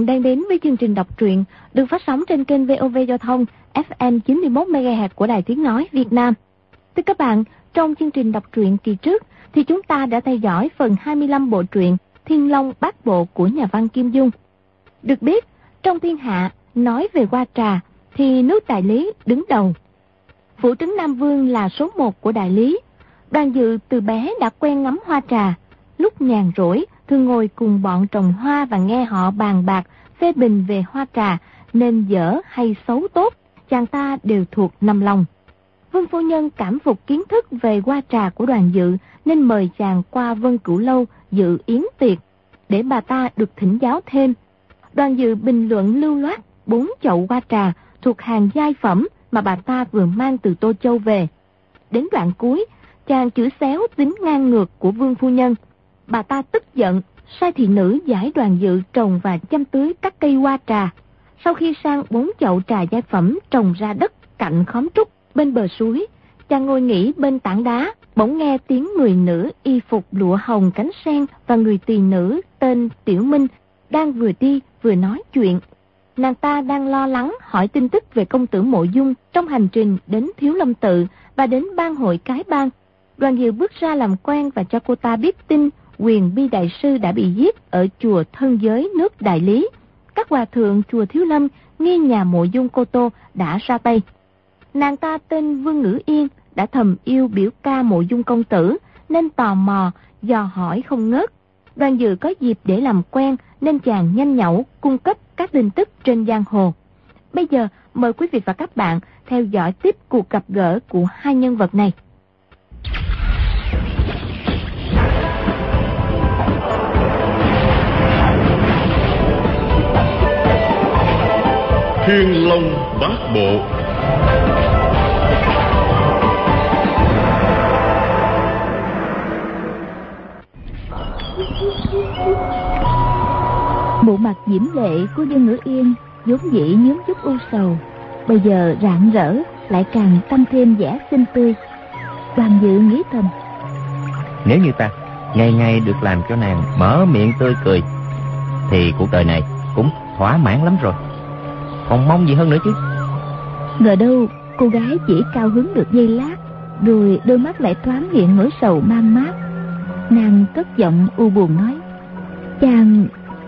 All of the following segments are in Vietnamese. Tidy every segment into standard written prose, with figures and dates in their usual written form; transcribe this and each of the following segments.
bạn đang đến với chương trình đọc truyện được phát sóng trên kênh VOV Giao thông FM 91 MHz của Đài Tiếng nói Việt Nam. Thưa các bạn, trong chương trình đọc truyện kỳ trước thì chúng ta đã theo dõi phần 25 bộ truyện Thiên Long Bát Bộ của nhà văn Kim Dung. Được biết, trong thiên hạ nói về hoa trà thì nước Đại Lý đứng đầu. Phủ trấn Nam Vương là số 1 của Đại Lý. Đoàn Dự từ bé đã quen ngắm hoa trà, lúc nhàn rỗi thường ngồi cùng bọn trồng hoa và nghe họ bàn bạc phê bình về hoa trà, nên dở hay xấu tốt chàng ta đều thuộc nằm lòng. Vương phu nhân cảm phục kiến thức về hoa trà của Đoàn Dự nên mời chàng qua Vân Cửu Lâu dự yến tiệc để bà ta được thỉnh giáo thêm. Đoàn Dự bình luận lưu loát 4 chậu hoa trà thuộc hàng giai phẩm mà bà ta vừa mang từ Tô Châu về. Đến đoạn cuối, chàng chửi xéo tính ngang ngược của Vương phu nhân. Bà ta tức giận, sai thị nữ giải Đoàn Dự trồng và chăm tưới các cây hoa trà. Sau khi sang 4 chậu trà giai phẩm trồng ra đất cạnh khóm trúc bên bờ suối, chàng ngồi nghỉ bên tảng đá, bỗng nghe tiếng người nữ y phục lụa hồng cánh sen và người tỳ nữ tên Tiểu Minh đang vừa đi vừa nói chuyện. Nàng ta đang lo lắng hỏi tin tức về công tử Mộ Dung trong hành trình đến Thiếu Lâm Tự và đến bang hội Cái Bang. Đoàn Dự bước ra làm quen và cho cô ta biết tin Quyền Bi Đại Sư đã bị giết ở chùa Thân Giới nước Đại Lý. Các hòa thượng chùa Thiếu Lâm nghi nhà Mộ Dung Cô Tô đã ra tay. Nàng ta tên Vương Ngữ Yên đã thầm yêu biểu ca Mộ Dung công tử nên tò mò dò hỏi không ngớt. Đoàn Dự có dịp để làm quen nên chàng nhanh nhẩu cung cấp các tin tức trên giang hồ. Bây giờ mời quý vị và các bạn theo dõi tiếp cuộc gặp gỡ của hai nhân vật này. Thiên Long Bát Bộ. Bộ mặt diễm lệ của Vương Ngữ Yên vốn dĩ nhúm chút u sầu, bây giờ rạng rỡ lại càng tăng thêm vẻ xinh tươi. Đoàn Dự nghĩ thầm, nếu như ta ngày ngày được làm cho nàng mở miệng tươi cười thì cuộc đời này cũng thỏa mãn lắm rồi, còn mong gì hơn nữa chứ. Ngờ đâu cô gái chỉ cao hứng được giây lát, rồi đôi mắt lại thoáng hiện nỗi sầu man mác. Nàng cất giọng u buồn nói, chàng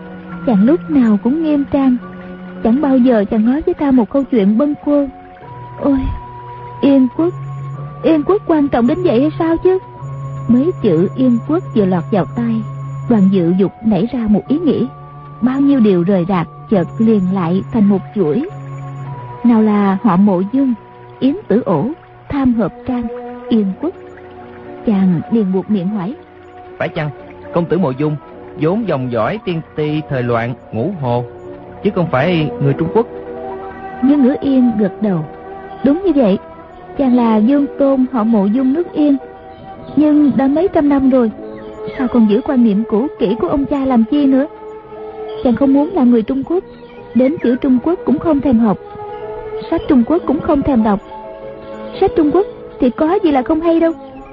lúc nào cũng nghiêm trang, chẳng bao giờ chàng nói với ta một câu chuyện bâng quơ. Ôi, Yên quốc quan trọng đến vậy hay sao chứ? Mấy chữ Yên quốc vừa lọt vào tai, Đoàn Dự dục nảy ra một ý nghĩ. Bao nhiêu điều rời rạc chợt liền lại thành một chuỗi. Nào là họ Mộ Dung, Yến Tử Ổ, Tham Hợp Trang, Yên quốc. Chàng liền buộc miệng hỏi, phải chăng công tử Mộ Dung vốn dòng dõi tiên ti thời loạn Ngũ Hồ, chứ không phải người Trung Quốc? Nhưng Ngữ Yên gật đầu, đúng như vậy, chàng là Dương Tôn họ Mộ Dung nước Yên. Nhưng đã mấy trăm năm rồi, sao còn giữ quan niệm cũ kỹ của ông cha làm chi nữa? Chàng không muốn là người Trung Quốc, đến chữ Trung Quốc cũng không thèm học, sách Trung Quốc cũng không thèm đọc. Sách Trung Quốc thì có gì là không hay đâu.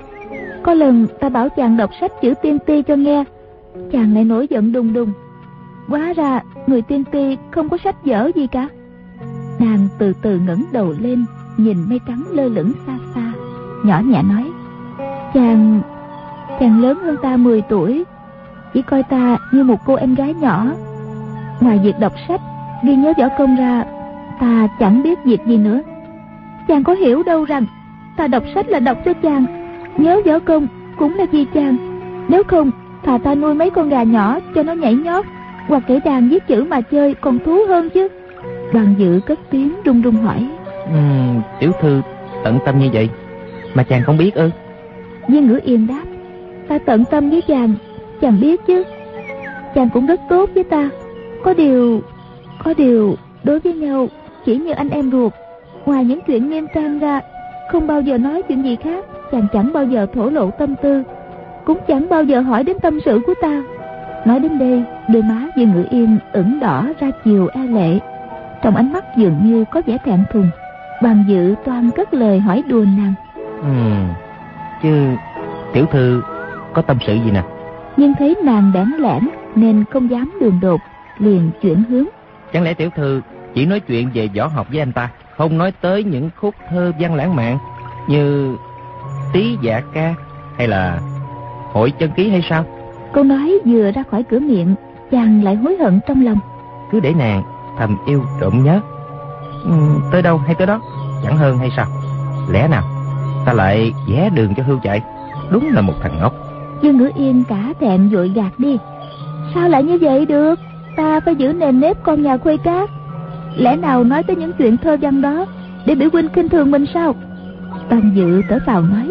Có lần ta bảo chàng đọc sách chữ tiên ti cho nghe, chàng lại nổi giận đùng đùng. Hóa ra người tiên ti không có sách vở gì cả. Nàng từ từ ngẩng đầu lên, nhìn mây trắng lơ lửng xa xa, nhỏ nhẹ nói, chàng lớn hơn ta 10 tuổi, chỉ coi ta như một cô em gái nhỏ. Ngoài việc đọc sách, ghi nhớ võ công ra, ta chẳng biết việc gì nữa. Chàng có hiểu đâu rằng ta đọc sách là đọc cho chàng, nhớ võ công cũng là vì chàng. Nếu không, thà ta nuôi mấy con gà nhỏ cho nó nhảy nhót, hoặc kể đàn viết chữ mà chơi còn thú hơn chứ. Đoàn Dự cất tiếng run run hỏi, tiểu thư tận tâm như vậy mà chàng không biết ư? Viên Ngữ Yên đáp, ta tận tâm với chàng biết chứ. Chàng cũng rất tốt với ta. Có điều đối với nhau chỉ như anh em ruột. Ngoài những chuyện nghiêm trang ra, không bao giờ nói chuyện gì khác. Chàng chẳng bao giờ thổ lộ tâm tư, cũng chẳng bao giờ hỏi đến tâm sự của ta. Nói đến đây, đôi má Viên Ngữ Yên ửng đỏ ra chiều e lệ, trong ánh mắt dường như có vẻ thẹn thùng. Đoàn Dự toan cất lời hỏi đùa nàng, chứ tiểu thư có tâm sự gì nè? Nhưng thấy nàng bẽn lẽn nên không dám đường đột, liền chuyển hướng. Chẳng lẽ tiểu thư chỉ nói chuyện về võ học với anh ta, không nói tới những khúc thơ văn lãng mạn như Tý Dạ Ca hay là Hội Chân Ký hay sao? Câu nói vừa ra khỏi cửa miệng, chàng lại hối hận trong lòng. Cứ để nàng thầm yêu trộm nhớ, tới đâu hay tới đó, chẳng hơn hay sao? Lẽ nào ta lại vẽ đường cho hươu chạy? Đúng là một thằng ngốc. Dương Ngữ Yên cả thẹn vội gạt đi. Sao lại như vậy được? Ta phải giữ nền nếp con nhà Khuê Cát. Lẽ nào nói tới những chuyện thơ văn đó để biểu huynh khinh thường mình sao? Toàn Dự thở phào nói.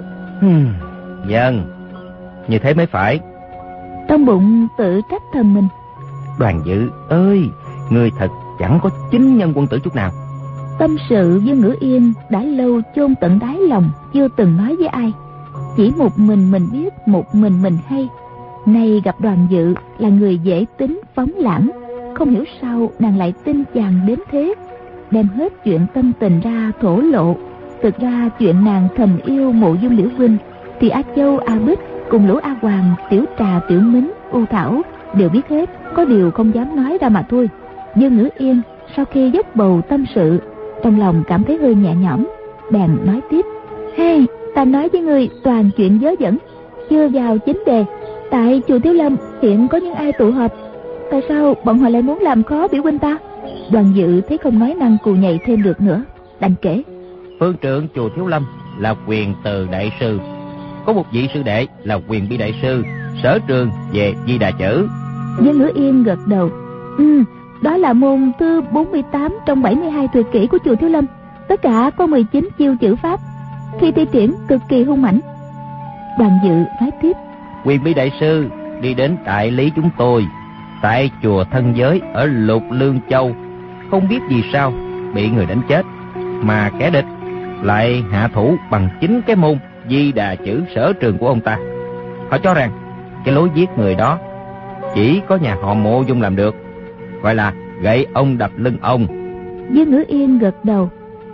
Vâng, như thế mới phải. Trong bụng tự trách thầm mình. Đoàn Dự ơi, ngươi thật chẳng có chính nhân quân tử chút nào. Tâm sự với Ngữ Yên đã lâu chôn tận đáy lòng, chưa từng nói với ai. Chỉ một mình biết, một mình hay. Nay gặp Đoàn Dự là người dễ tính phóng lãng, không hiểu sao nàng lại tin chàng đến thế, đem hết chuyện tâm tình ra thổ lộ. Thực ra chuyện nàng thầm yêu Mộ Dung Liễu huynh thì A Châu, A Bích cùng lũ A Hoàng, Tiểu Trà, Tiểu Mính, U Thảo đều biết hết, có điều không dám nói ra mà thôi. Dương Ngữ Yên sau khi dốc bầu tâm sự, trong lòng cảm thấy hơi nhẹ nhõm, bèn nói tiếp. Hey, ta nói với người toàn chuyện vớ vẩn, chưa vào chính đề. Tại chùa Thiếu Lâm hiện có những ai tụ họp, tại sao bọn họ lại muốn làm khó biểu huynh ta? Đoàn Dự thấy không nói năng cù nhầy thêm được nữa, đành kể. Phương trưởng chùa Thiếu Lâm là Quyền Từ đại sư, có một vị sư đệ là Quyền Bi đại sư, sở trường về Di Đà chữ. Dương Ngữ Yên gật đầu. Đó là môn thứ 48 trong 72 tuyệt kỹ của chùa Thiếu Lâm. Tất cả có 19 chiêu chữ pháp, khi thi triển cực kỳ hung mãnh. Đoàn Dự nói tiếp. Quyền Bi đại sư đi đến đại lý chúng tôi tại chùa Thân Giới ở Lục Lương Châu, không biết vì sao bị người đánh chết, mà kẻ địch lại hạ thủ bằng chính cái môn Di Đà chữ sở trường của ông ta. Họ cho rằng cái lối giết người đó chỉ có nhà họ Mộ Dung làm được, gọi là gậy ông đập lưng ông. Dương Ngữ Yên gật đầu.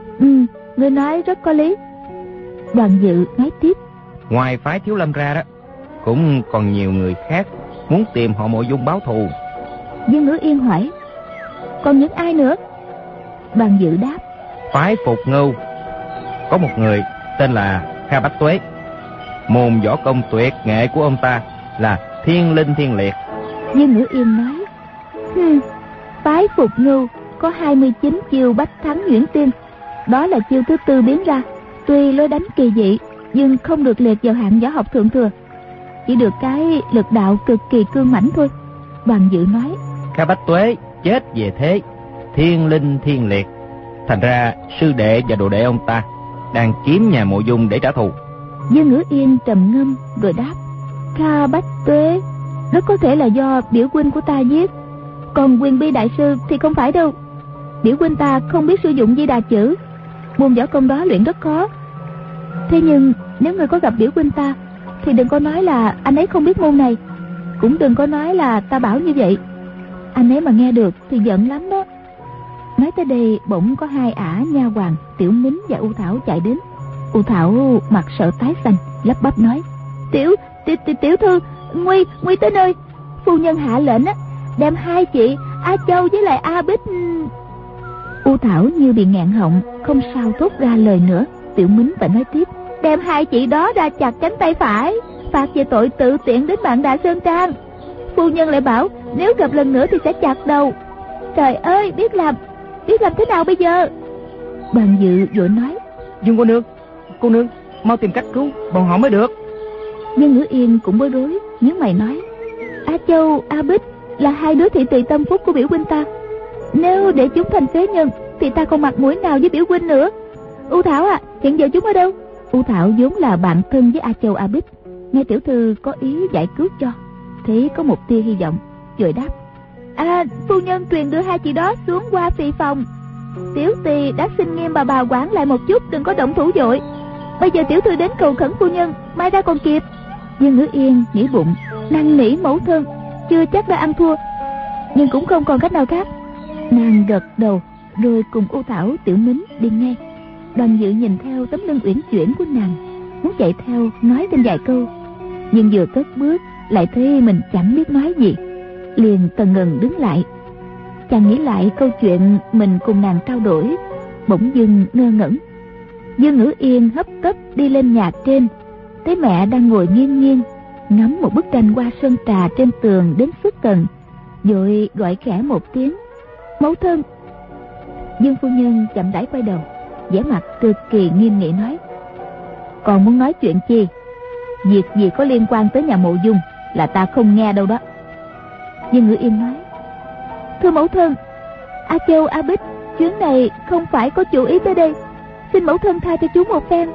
Người nói rất có lý. Đoàn Dự nói tiếp. Ngoài phái Thiếu Lâm ra đó, cũng còn nhiều người khác muốn tìm họ Mộ Dung báo thù. Dương Ngữ Yên hỏi. Còn những ai nữa? Đoàn Dự đáp. Phái Phục Ngưu có một người tên là Kha Bách Tuế, môn võ công tuyệt nghệ của ông ta là Thiên Linh Thiên Liệt. Dương Ngữ Yên nói. Phái Phục Ngưu có 29 chiêu bách thắng nhuyễn tiên, đó là chiêu thứ tư biến ra. Tuy lối đánh kỳ dị nhưng không được liệt vào hạng võ học thượng thừa, chỉ được cái lực đạo cực kỳ cương mãnh thôi. Đoàn Dự nói. Kha Bách Tuế chết về thế Thiên Linh Thiên Liệt, thành ra sư đệ và đồ đệ ông ta đang kiếm nhà Mộ Dung để trả thù. Dương Ngữ Yên trầm ngâm rồi đáp. Kha Bách Tuế rất có thể là do biểu huynh của ta giết, còn Quyền Bi đại sư thì không phải đâu. Biểu huynh ta không biết sử dụng Di Đà chữ, môn võ công đó luyện rất khó. Thế nhưng nếu người có gặp biểu huynh ta thì đừng có nói là anh ấy không biết môn này, cũng đừng có nói là ta bảo như vậy. Anh ấy mà nghe được thì giận lắm đó. Nói tới đây bỗng có hai ả nha hoàn Tiểu Mính và U Thảo chạy đến. U Thảo mặt sợ tái xanh, lắp bắp nói. Tiểu thư, nguy tới nơi. Phu nhân hạ lệnh á, đem hai chị A Châu với lại A Bích. U Thảo như bị nghẹn họng, không sao thốt ra lời nữa. Tiểu Mính phải nói tiếp. Đem hai chị đó ra chặt cánh tay phải, phạt về tội tự tiện đến bạn Đại Sơn Trang. Phu nhân lại bảo nếu gặp lần nữa thì sẽ chặt đầu. Trời ơi, biết làm thế nào bây giờ? Đoàn Dự vội nói. Dương cô nương mau tìm cách cứu bọn họ mới được. Dương Ngữ Yên cũng bối rối, nhớ mày nói. A Châu, A Bích là hai đứa thị tùy tâm phúc của biểu huynh ta, nếu để chúng thành phế nhân thì ta không mặt mũi nào với biểu huynh nữa. U Thảo à, hiện giờ chúng ở đâu? U Thảo vốn là bạn thân với A Châu, A Bích, nghe tiểu thư có ý giải cứu cho, thấy có một tia hy vọng, rồi đáp. Phu nhân truyền đưa hai chị đó xuống qua phì phòng. Tiểu tỳ đã xin nghiêm bà quản lại một chút, đừng có động thủ vội. Bây giờ tiểu thư đến cầu khẩn phu nhân, mai ra còn kịp. Dương Ngữ Yên nghĩ bụng, năn nỉ mẫu thân chưa chắc đã ăn thua, nhưng cũng không còn cách nào khác. Nàng gật đầu rồi cùng U Thảo, Tiểu Mính đi ngay. Đoàn Dự nhìn theo tấm lưng uyển chuyển của nàng, muốn chạy theo nói thêm vài câu, nhưng vừa cất bước lại thấy mình chẳng biết nói gì, liền tần ngần đứng lại. Chàng nghĩ lại câu chuyện mình cùng nàng trao đổi, bỗng dưng ngơ ngẩn. Dương Ngữ Yên hấp tấp đi lên nhà trên, thấy mẹ đang ngồi nghiêng nghiêng ngắm một bức tranh hoa sơn trà trên tường đến sức gần, vội gọi khẽ một tiếng: "Mẫu thân." Dương phu nhân chậm rãi quay đầu, vẻ mặt cực kỳ nghiêm nghị nói: "Còn muốn nói chuyện chi? Việc gì có liên quan tới nhà Mộ Dung là ta không nghe đâu đó." Dương Ngữ Yên nói: "Thưa mẫu thân, A Châu, A Bích chuyến này không phải có chủ ý tới đây, xin mẫu thân tha cho chúng một phen."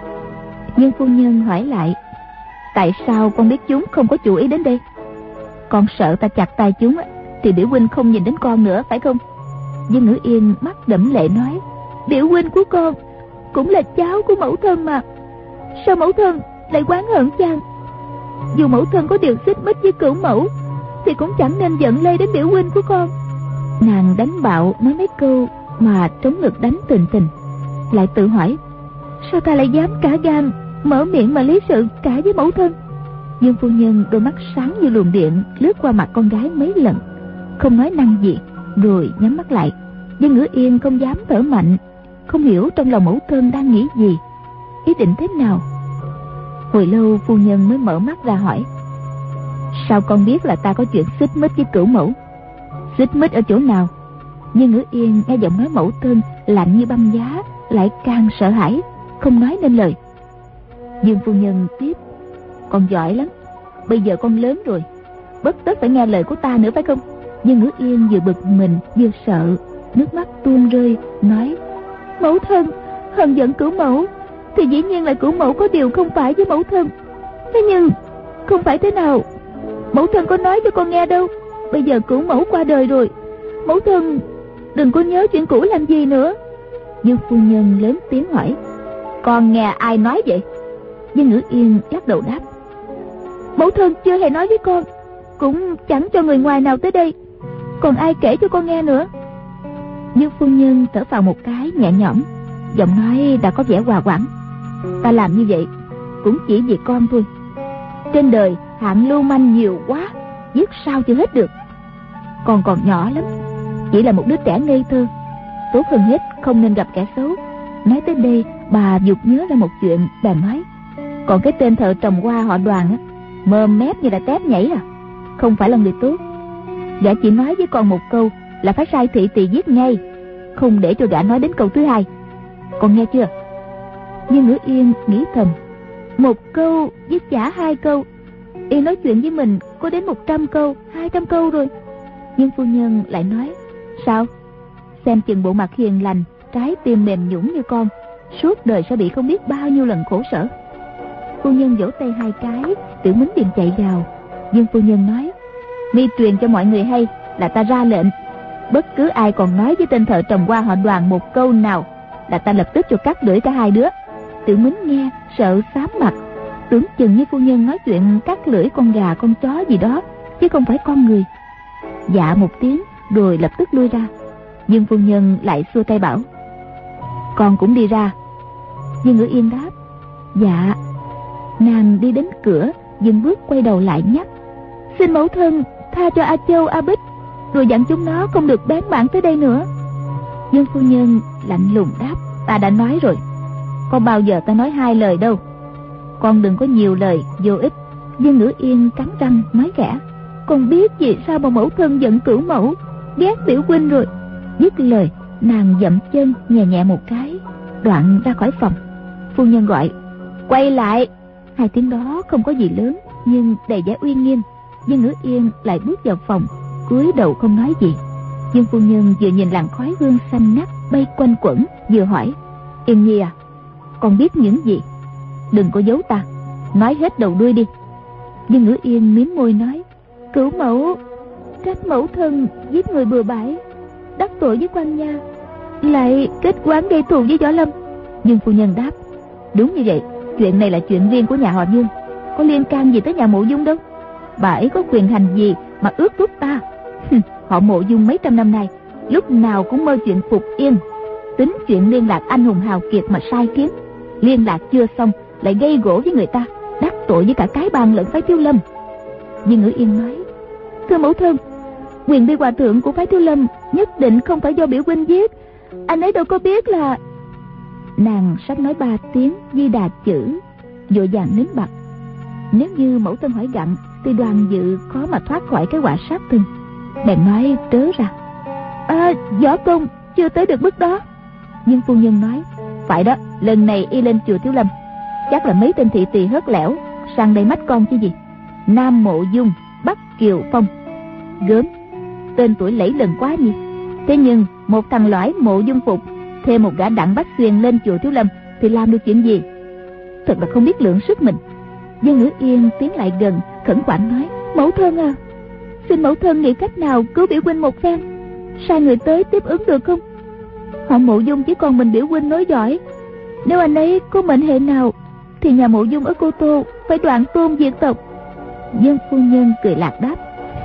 Dương phu nhân hỏi lại: "Tại sao con biết chúng không có chủ ý đến đây?" "Con sợ ta chặt tay chúng thì biểu huynh không nhìn đến con nữa, phải không?" Dương Ngữ Yên mắt đẫm lệ nói: "Biểu huynh của con cũng là cháu của mẫu thân mà, sao mẫu thân lại oán hận chàng? Dù mẫu thân có điều xích mích với cửu mẫu thì cũng chẳng nên giận lây đến biểu huynh của con." Nàng đánh bạo nói mấy câu mà trống ngực đánh tình tình, lại tự hỏi: sao ta lại dám cả gan mở miệng mà lý sự cả với mẫu thân? Dương phu nhân đôi mắt sáng như luồng điện lướt qua mặt con gái mấy lần, không nói năng gì, rồi nhắm mắt lại. Dương Ngữ Yên không dám thở mạnh, không hiểu trong lòng mẫu thân đang nghĩ gì, ý định thế nào. Hồi lâu phu nhân mới mở mắt ra hỏi: sao con biết là ta có chuyện xích mích với cửu mẫu? Xích mích ở chỗ nào? Dương Ngữ Yên nghe giọng nói mẫu thân lạnh như băng giá, lại càng sợ hãi, không nói nên lời. Dương phu nhân tiếp: con giỏi lắm, bây giờ con lớn rồi, bất tất phải nghe lời của ta nữa, phải không? Dương Ngữ Yên vừa bực mình vừa sợ, nước mắt tuôn rơi, nói: mẫu thân hờn giận cửu mẫu thì dĩ nhiên là cửu mẫu có điều không phải với mẫu thân, thế nhưng không phải thế nào mẫu thân có nói cho con nghe đâu. Bây giờ cửu mẫu qua đời rồi, mẫu thân đừng có nhớ chuyện cũ làm gì nữa. Dương phu nhân lớn tiếng hỏi: con nghe ai nói vậy? Dương Ngữ Yên lắc đầu đáp: mẫu thân chưa hề nói với con, cũng chẳng cho người ngoài nào tới đây, còn ai kể cho con nghe nữa. Dương phu nhân thở phào một cái nhẹ nhõm, giọng nói đã có vẻ hòa hoãn: ta làm như vậy cũng chỉ vì con thôi. Trên đời hạng lưu manh nhiều quá, giết sao chưa hết được. Con còn nhỏ lắm, chỉ là một đứa trẻ ngây thơ, tốt hơn hết không nên gặp kẻ xấu. Nói tới đây, bà vụt nhớ ra một chuyện, bà nói: còn cái tên thợ trồng hoa họ Đoàn á, mồm mép như là tép nhảy à, không phải là người tốt. Gã chỉ nói với con một câu là phải sai thị tỳ giết ngay, không để cho gã nói đến câu thứ hai. Con nghe chưa? Nhưng Ngữ Yên nghĩ thầm: một câu với chả hai câu, Yên nói chuyện với mình có đến 100 câu, 200 câu rồi. Nhưng phu nhân lại nói: sao? Xem chừng bộ mặt hiền lành, trái tim mềm nhũn như con, suốt đời sẽ bị không biết bao nhiêu lần khổ sở. Phu nhân vỗ tay hai cái, Tiểu Mính liền chạy vào. Dương phu nhân nói: mi truyền cho mọi người hay là ta ra lệnh, bất cứ ai còn nói với tên thợ trồng hoa họ Đoàn một câu nào là ta lập tức cho cắt lưỡi cả hai đứa. Tiểu Mính nghe sợ xám mặt, tưởng chừng như phu nhân nói chuyện cắt lưỡi con gà con chó gì đó, chứ không phải con người. Dạ một tiếng rồi lập tức lui ra. Dương phu nhân lại xua tay bảo: con cũng đi ra. Dương Ngữ Yên đáp: dạ. Nàng đi đến cửa, dừng bước quay đầu lại nhắc: xin mẫu thân tha cho A Châu, A Bích, rồi dặn chúng nó không được bén mảng tới đây nữa. Dương phu nhân lạnh lùng đáp: ta đã nói rồi, có bao giờ ta nói hai lời đâu, con đừng có nhiều lời vô ích. Dương Ngữ Yên cắn răng nói khẽ: con biết vì sao mà mẫu thân giận cửu mẫu, ghét tiểu huynh rồi. Dứt lời, nàng dậm chân nhẹ nhẹ một cái, đoạn ra khỏi phòng. Phu nhân gọi: quay lại. Hai tiếng đó không có gì lớn, nhưng đầy vẻ uy nghiêm. Dương Ngữ Yên lại bước vào phòng, cúi đầu không nói gì. Dương phu nhân vừa nhìn làn khói hương xanh ngắt bay quanh quẩn, vừa hỏi: Yên Nhi à, con biết những gì? Đừng có giấu ta, nói hết đầu đuôi đi. Dương Ngữ Yên mím môi nói: cửu mẫu trách mẫu thân giết người bừa bãi, đắc tội với quan gia, lại kết oán gây thù với Võ Lâm. Dương phu nhân đáp: đúng như vậy, chuyện này là chuyện riêng của nhà họ Dương, có liên can gì tới nhà Mộ Dung đâu. Bà ấy có quyền hành gì mà ước thúc ta? Họ Mộ Dung mấy trăm năm nay lúc nào cũng mơ chuyện phục yên, tính chuyện liên lạc anh hùng hào kiệt mà sai khiến. Liên lạc chưa xong lại gây gổ với người ta, đắc tội với cả cái bang lẫn phái Thiếu Lâm. Dương Ngữ Yên nói: thưa mẫu thân, Quyền Bi hòa thượng của phái Thiếu Lâm nhất định không phải do biểu huynh giết. Anh ấy đâu có biết là... Nàng sắp nói 3 tiếng Di Đà chữ, vội vàng nín bặt. Nếu như mẫu thân hỏi gặn thì Đoàn Dự khó mà thoát khỏi cái quả sát thân. Bèn nói trớ ra: võ công chưa tới được bước đó. Nhưng phu nhân nói: phải đó, lần này y lên chùa Thiếu Lâm, chắc là mấy tên thị tỳ hớt lẻo sang đây mách con chứ gì. Nam Mộ Dung, Bắc Kiều Phong, gớm, tên tuổi lẫy lừng quá nhỉ. Thế nhưng một thằng lõi Mộ Dung Phục thêm một gã Đặng Bách Xuyên lên chùa Thiếu Lâm thì làm được chuyện gì? Thật là không biết lượng sức mình. Dương Ngữ Yên tiến lại gần khẩn khoản nói: mẫu thân à, xin mẫu thân nghĩ cách nào cứu biểu huynh một phen, sai người tới tiếp ứng được không? Họ Mộ Dung chỉ còn mình biểu huynh nối dõi. Nếu anh ấy có mệnh hệ nào thì nhà Mộ Dung ở Cô Tô phải đoạn tôn diệt tộc. Dương phu nhân cười lạc đáp: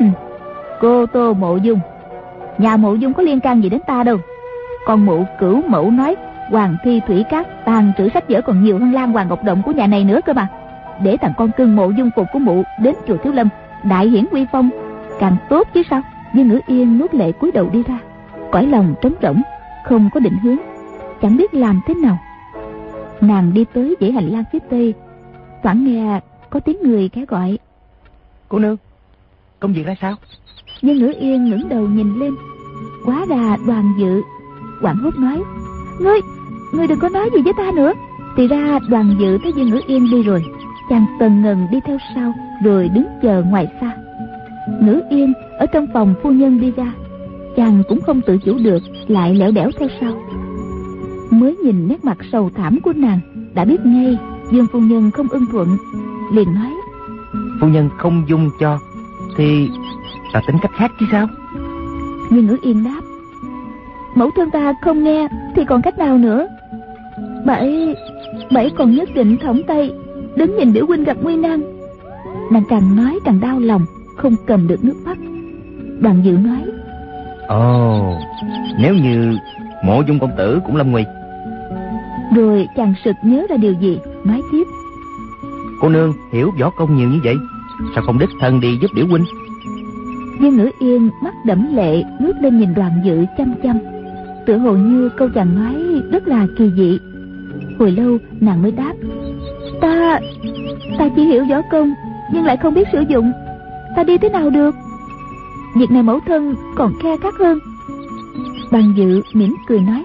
Cô Tô Mộ Dung, nhà Mộ Dung có liên can gì đến ta đâu. Con Mụ Cửu Mẫu nói Hoàng Thi Thủy Cát tàn trữ sách vở còn nhiều hơn Lan Hoàng Ngọc Động của nhà này nữa cơ mà. Để thằng con cưng Mộ Dung Phục của Mụ đến chùa Thiếu Lâm đại hiển uy phong càng tốt chứ sao. Dương Ngữ Yên nuốt lệ cúi đầu đi ra, cõi lòng trống rỗng, không có định hướng, chẳng biết làm thế nào. Nàng đi tới dãy hành lang phía tây, thoảng nghe có tiếng người khẽ gọi: Cô nương, công việc ra sao? Dương Ngữ Yên ngẩng đầu nhìn lên, hóa ra Đoàn Dự. Hoảng hốt nói: Ngươi đừng có nói gì với ta nữa. Thì ra Đoàn Dự thấy Dương Ngữ Yên đi rồi, chàng tần ngần đi theo sau, rồi đứng chờ ngoài xa. Ngữ Yên ở trong phòng phu nhân đi ra, chàng cũng không tự chủ được, lại lẻo đẻo theo sau. Mới nhìn nét mặt sầu thảm của nàng đã biết ngay Dương phu nhân không ưng thuận, liền nói: Phu nhân không dung cho thì ta tính cách khác chứ sao? Dương Ngữ Yên đáp: mẫu thân ta không nghe thì còn cách nào nữa. Bảy còn nhất định thõng tay đứng nhìn biểu huynh gặp nguy nan. Nàng càng nói càng đau lòng, không cầm được nước mắt. Đoàn Dự nói: nếu như Mộ Dung công tử cũng lâm nguy. Rồi chàng sực nhớ ra điều gì, nói tiếp: Cô nương hiểu võ công nhiều như vậy, sao không đích thân đi giúp biểu huynh? Dương Ngữ Yên mắt đẫm lệ ngước lên nhìn Đoàn Dự chăm chăm, tựa hồ như câu chàng nói rất là kỳ dị. Hồi lâu nàng mới đáp: Ta chỉ hiểu võ công nhưng lại không biết sử dụng, ta đi thế nào được? Việc này mẫu thân còn khe khắc hơn. Đoàn Dự mỉm cười nói: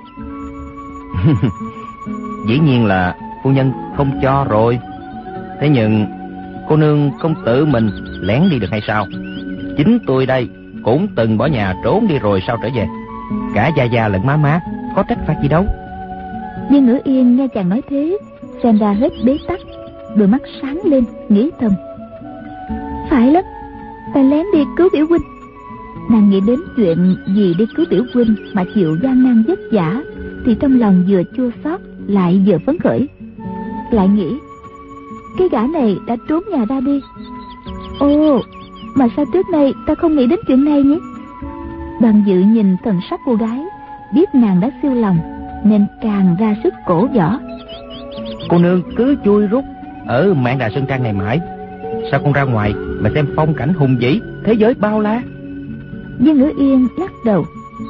Dĩ nhiên là phu nhân không cho rồi. Thế nhưng cô nương không tự mình lén đi được hay sao? Chính tôi đây cũng từng bỏ nhà trốn đi rồi sao trở về. Cả gia gia lẫn má má có trách phạt gì đâu. Nhưng Ngữ Yên nghe chàng nói thế, xem ra hết bế tắc, đôi mắt sáng lên, nghĩ thầm: phải lắm, ta lén đi cứu biểu huynh. Nàng nghĩ đến chuyện vì đi cứu biểu huynh mà chịu gian nan vất vả, thì trong lòng vừa chua xót lại vừa phấn khởi. Lại nghĩ: cái gã này đã trốn nhà ra đi. Mà sao trước nay ta không nghĩ đến chuyện này nhỉ? Đoàn Dự nhìn thần sắc cô gái, biết nàng đã siêu lòng, nên càng ra sức cổ võ. Cô nương cứ chui rút ở Mạn Đà Sơn Trang này mãi, sao không ra ngoài mà xem phong cảnh hùng vĩ thế giới bao la? Dương Ngữ Yên lắc đầu: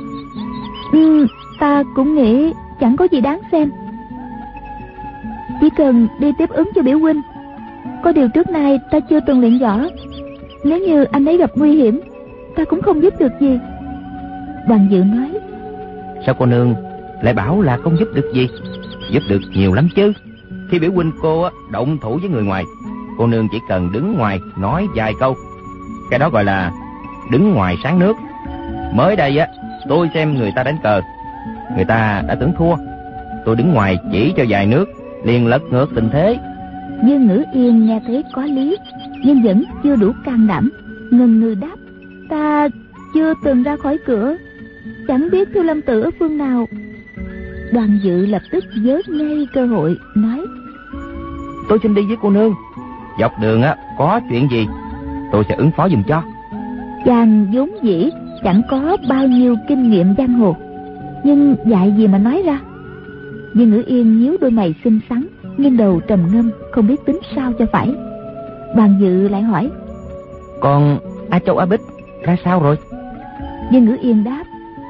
ta cũng nghĩ chẳng có gì đáng xem, chỉ cần đi tiếp ứng cho biểu huynh. Có điều trước nay ta chưa từng luyện võ, nếu như anh ấy gặp nguy hiểm, ta cũng không giúp được gì. Đoàn Dự nói: sao cô nương lại bảo là không giúp được gì? Giúp được nhiều lắm chứ. Khi biểu huynh cô động thủ với người ngoài, cô nương chỉ cần đứng ngoài nói vài câu, cái đó gọi là đứng ngoài sáng nước. Mới đây tôi xem người ta đánh cờ, người ta đã tưởng thua, tôi đứng ngoài chỉ cho vài nước liền lật ngược tình thế. Dương Ngữ Yên nghe thấy có lý, nhưng vẫn chưa đủ can đảm, ngần ngừ đáp: ta chưa từng ra khỏi cửa, chẳng biết Thiếu Lâm Tự ở phương nào. Đoàn Dự lập tức vớt ngay cơ hội nói: tôi xin đi với cô nương, dọc đường có chuyện gì tôi sẽ ứng phó giùm cho. Chàng vốn dĩ chẳng có bao nhiêu kinh nghiệm giang hồ, nhưng dạy gì mà nói ra. Dương Ngữ Yên nhíu đôi mày xinh xắn, nghiêng đầu trầm ngâm, không biết tính sao cho phải. Đoàn Dự lại hỏi: còn A Châu A Bích ra sao rồi? Dương Ngữ Yên đáp: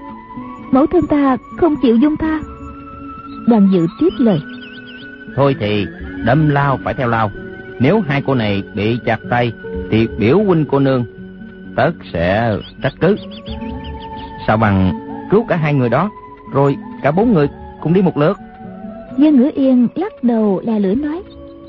Mẫu thân ta không chịu dung tha. Đoàn Dự tiếp lời: Thôi thì đâm lao phải theo lao. Nếu hai cô này bị chặt tay thì biểu huynh cô nương tất sẽ trách cứ. Sao bằng cứu cả hai người đó, rồi cả bốn người cùng đi một lượt. Dương Ngữ Yên lắc đầu lè lưỡi nói: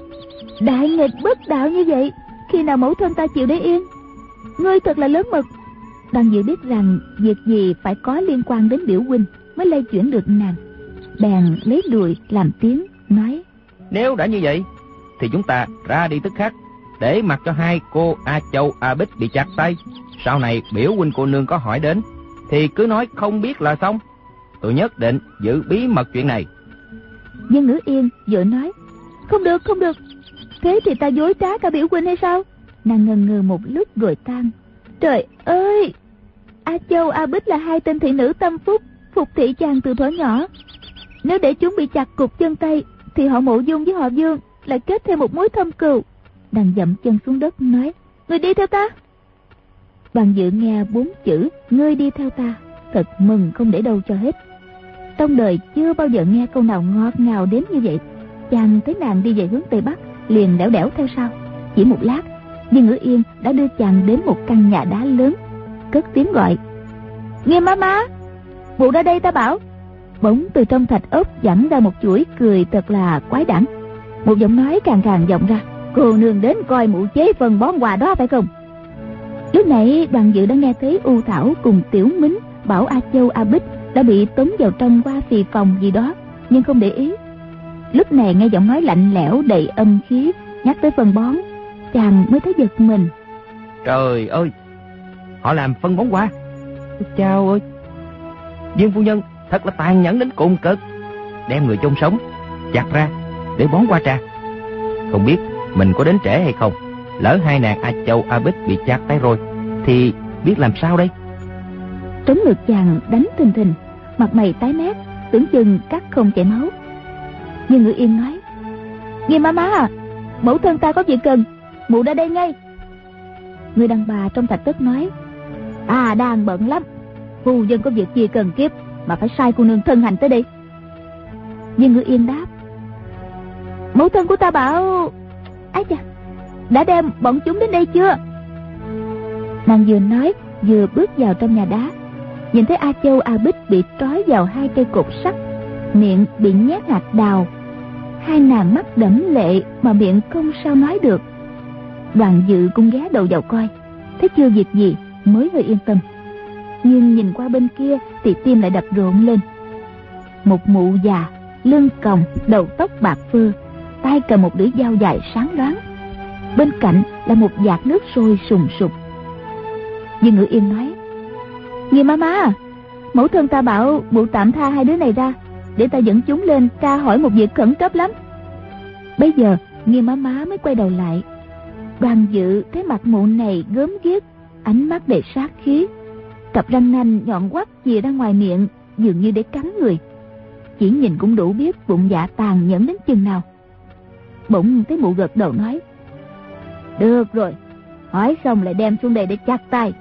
Đại nghịch bất đạo như vậy, khi nào mẫu thân ta chịu để yên? Ngươi thật là lớn mật. Đoàn Dự biết rằng việc gì phải có liên quan đến biểu huynh mới lay chuyển được nàng, bèn lấy đùi làm tiếng nói: Nếu đã như vậy thì chúng ta ra đi tức khắc, để mặc cho hai cô A Châu A Bích bị chặt tay. Sau này biểu huynh cô nương có hỏi đến thì cứ nói không biết là xong. Tôi nhất định giữ bí mật chuyện này. Dương Ngữ Yên vội nói: Không được, không được. Thế thì ta dối trá cả biểu huynh hay sao? Nàng ngần ngừ một lúc rồi than: Trời ơi, A Châu A Bích là hai tên thị nữ tâm phúc, phục thị chàng từ thuở nhỏ. Nếu để chúng bị chặt cụt chân tay thì họ Mộ Dung với họ Dương lại kết thêm một mối thâm cừu. Nàng dậm chân xuống đất nói: Người đi theo ta. Đoàn Dự nghe 4 chữ ngươi đi theo ta, thật mừng không để đâu cho hết. Trong đời chưa bao giờ nghe câu nào ngọt ngào đến như vậy. Chàng thấy nàng đi về hướng tây bắc, liền đẻo đẻo theo sau. Chỉ một lát, Dương Ngữ Yên đã đưa chàng đến một căn nhà đá lớn, cất tiếng gọi: Nghiêm má má, mụ ra đây ta bảo. Bỗng từ trong thạch ốc vẳng ra một chuỗi cười thật là quái đản. Một giọng nói càng càng vọng ra: Cô nương đến coi mụ chế phần bón quà đó phải không? Lúc nãy Đoàn Dự đã nghe thấy U Thảo cùng Tiểu Mính bảo A Châu A Bích đã bị tống vào trong qua xì phòng gì đó, nhưng không để ý. Lúc này nghe giọng nói lạnh lẽo đầy âm khí nhắc tới phân bón, chàng mới thấy giật mình. Trời ơi, họ làm phân bón qua. Chao ơi, Dương phu nhân thật là tàn nhẫn đến cùng cực, đem người chôn sống chặt ra để bón qua trà. Không biết mình có đến trễ hay không. Lỡ hai nàng A Châu A Bích bị chặt tay rồi thì biết làm sao đây? Trống ngực chàng đánh thình thình, mặt mày tái mét, tưởng chừng cắt không chảy máu. Nhưng Ngữ Yên nói: Nghiêm má má à, mẫu thân ta có việc cần, mụ ra đây ngay. Người đàn bà trong thạch thất nói: Đang bận lắm, phu nhân có việc gì cần kiếp mà phải sai cô nương thân hành tới đây. Nhưng Ngữ Yên đáp: Mẫu thân của ta bảo... Ái chà, đã đem bọn chúng đến đây chưa? Nàng vừa nói vừa bước vào trong nhà đá, nhìn thấy A Châu A Bích bị trói vào 2 cây cột sắt, miệng bị nhét hạt đào. Hai nàng mắt đẫm lệ mà miệng không sao nói được. Đoàn Dự cũng ghé đầu vào coi, thấy chưa việc gì mới hơi yên tâm. Nhưng nhìn qua bên kia thì tim lại đập rộn lên. Một mụ già, lưng còng, đầu tóc bạc phơ, tay cầm một lưỡi dao dài sáng loáng. Bên cạnh là một vạc nước sôi sùng sục. Dương Ngữ Yên nói: Nghiêm má má, mẫu thân ta bảo mụ tạm tha hai đứa này ra, để ta dẫn chúng lên tra hỏi một việc khẩn cấp lắm. Bây giờ Nghiêm má má mới quay đầu lại. Đoàn Dự thấy mặt mụ này gớm ghiếc, ánh mắt đầy sát khí, cặp răng nanh nhọn quắt chìa ra ngoài miệng, dường như để cắn người. Chỉ nhìn cũng đủ biết bụng dạ tàn nhẫn đến chừng nào. Bỗng thấy mụ gật đầu nói: Được rồi, hỏi xong lại đem xuống đây để chặt tay.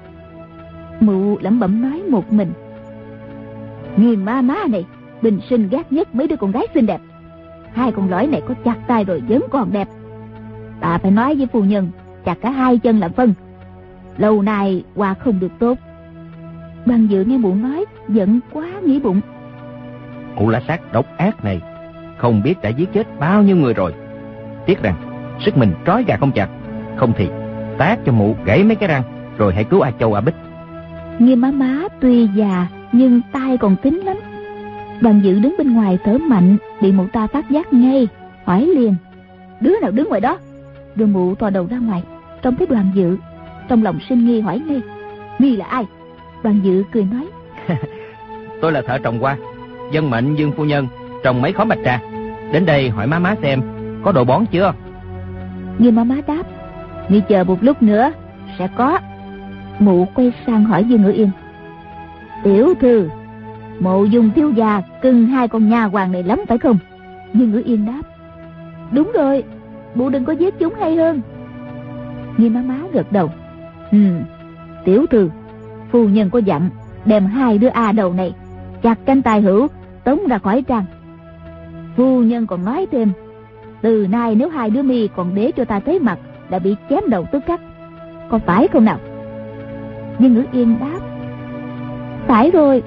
Mụ lẩm bẩm nói một mình: Nghiêm má má này bình sinh ghét nhất mấy đứa con gái xinh đẹp. Hai con lõi này có chặt tay rồi vẫn còn đẹp. Ta phải nói với phu nhân chặt cả 2 chân làm phân, lâu nay qua không được tốt. Đoàn Dự nghe mụ nói giận quá, nghĩ bụng: Mụ la sát độc ác này không biết đã giết chết bao nhiêu người rồi. Tiếc rằng sức mình trói gà không chặt, không thì tát cho mụ gãy mấy cái răng rồi hãy cứu A Châu A Bích. Nghiêm má má tuy già nhưng tai còn tính lắm. Đoàn Dự đứng bên ngoài thở mạnh, bị mụ ta phát giác ngay, hỏi liền: Đứa nào đứng ngoài đó? Rồi mụ thò đầu ra ngoài, trông thấy Đoàn Dự, trong lòng sinh nghi hỏi ngay: Ngươi là ai? Đoàn Dự cười nói: Tôi là thợ trồng hoa, dân mệnh Dương phu nhân trồng mấy khóm bạch trà, đến đây hỏi má má xem có đồ bón chưa. Nghiêm má má đáp: Ngươi chờ một lúc nữa sẽ có. Mụ quay sang hỏi Dương Ngữ Yên: Tiểu thư, Mộ Dung thiếu gia cưng 2 con nha hoàng này lắm phải không? Dương Ngữ Yên đáp: Đúng rồi, mụ đừng có giết chúng hay hơn. Nghiêm má má gật đầu: Tiểu thư, Phu nhân có dặn đem 2 đứa A đầu này chặt cánh tay Hữu, tống ra khỏi trang. Phu nhân còn nói thêm, từ nay nếu 2 đứa mi còn để cho ta thấy mặt đã bị chém đầu tức khắc, có phải không nào? Dương Ngữ Yên đáp, phải rồi.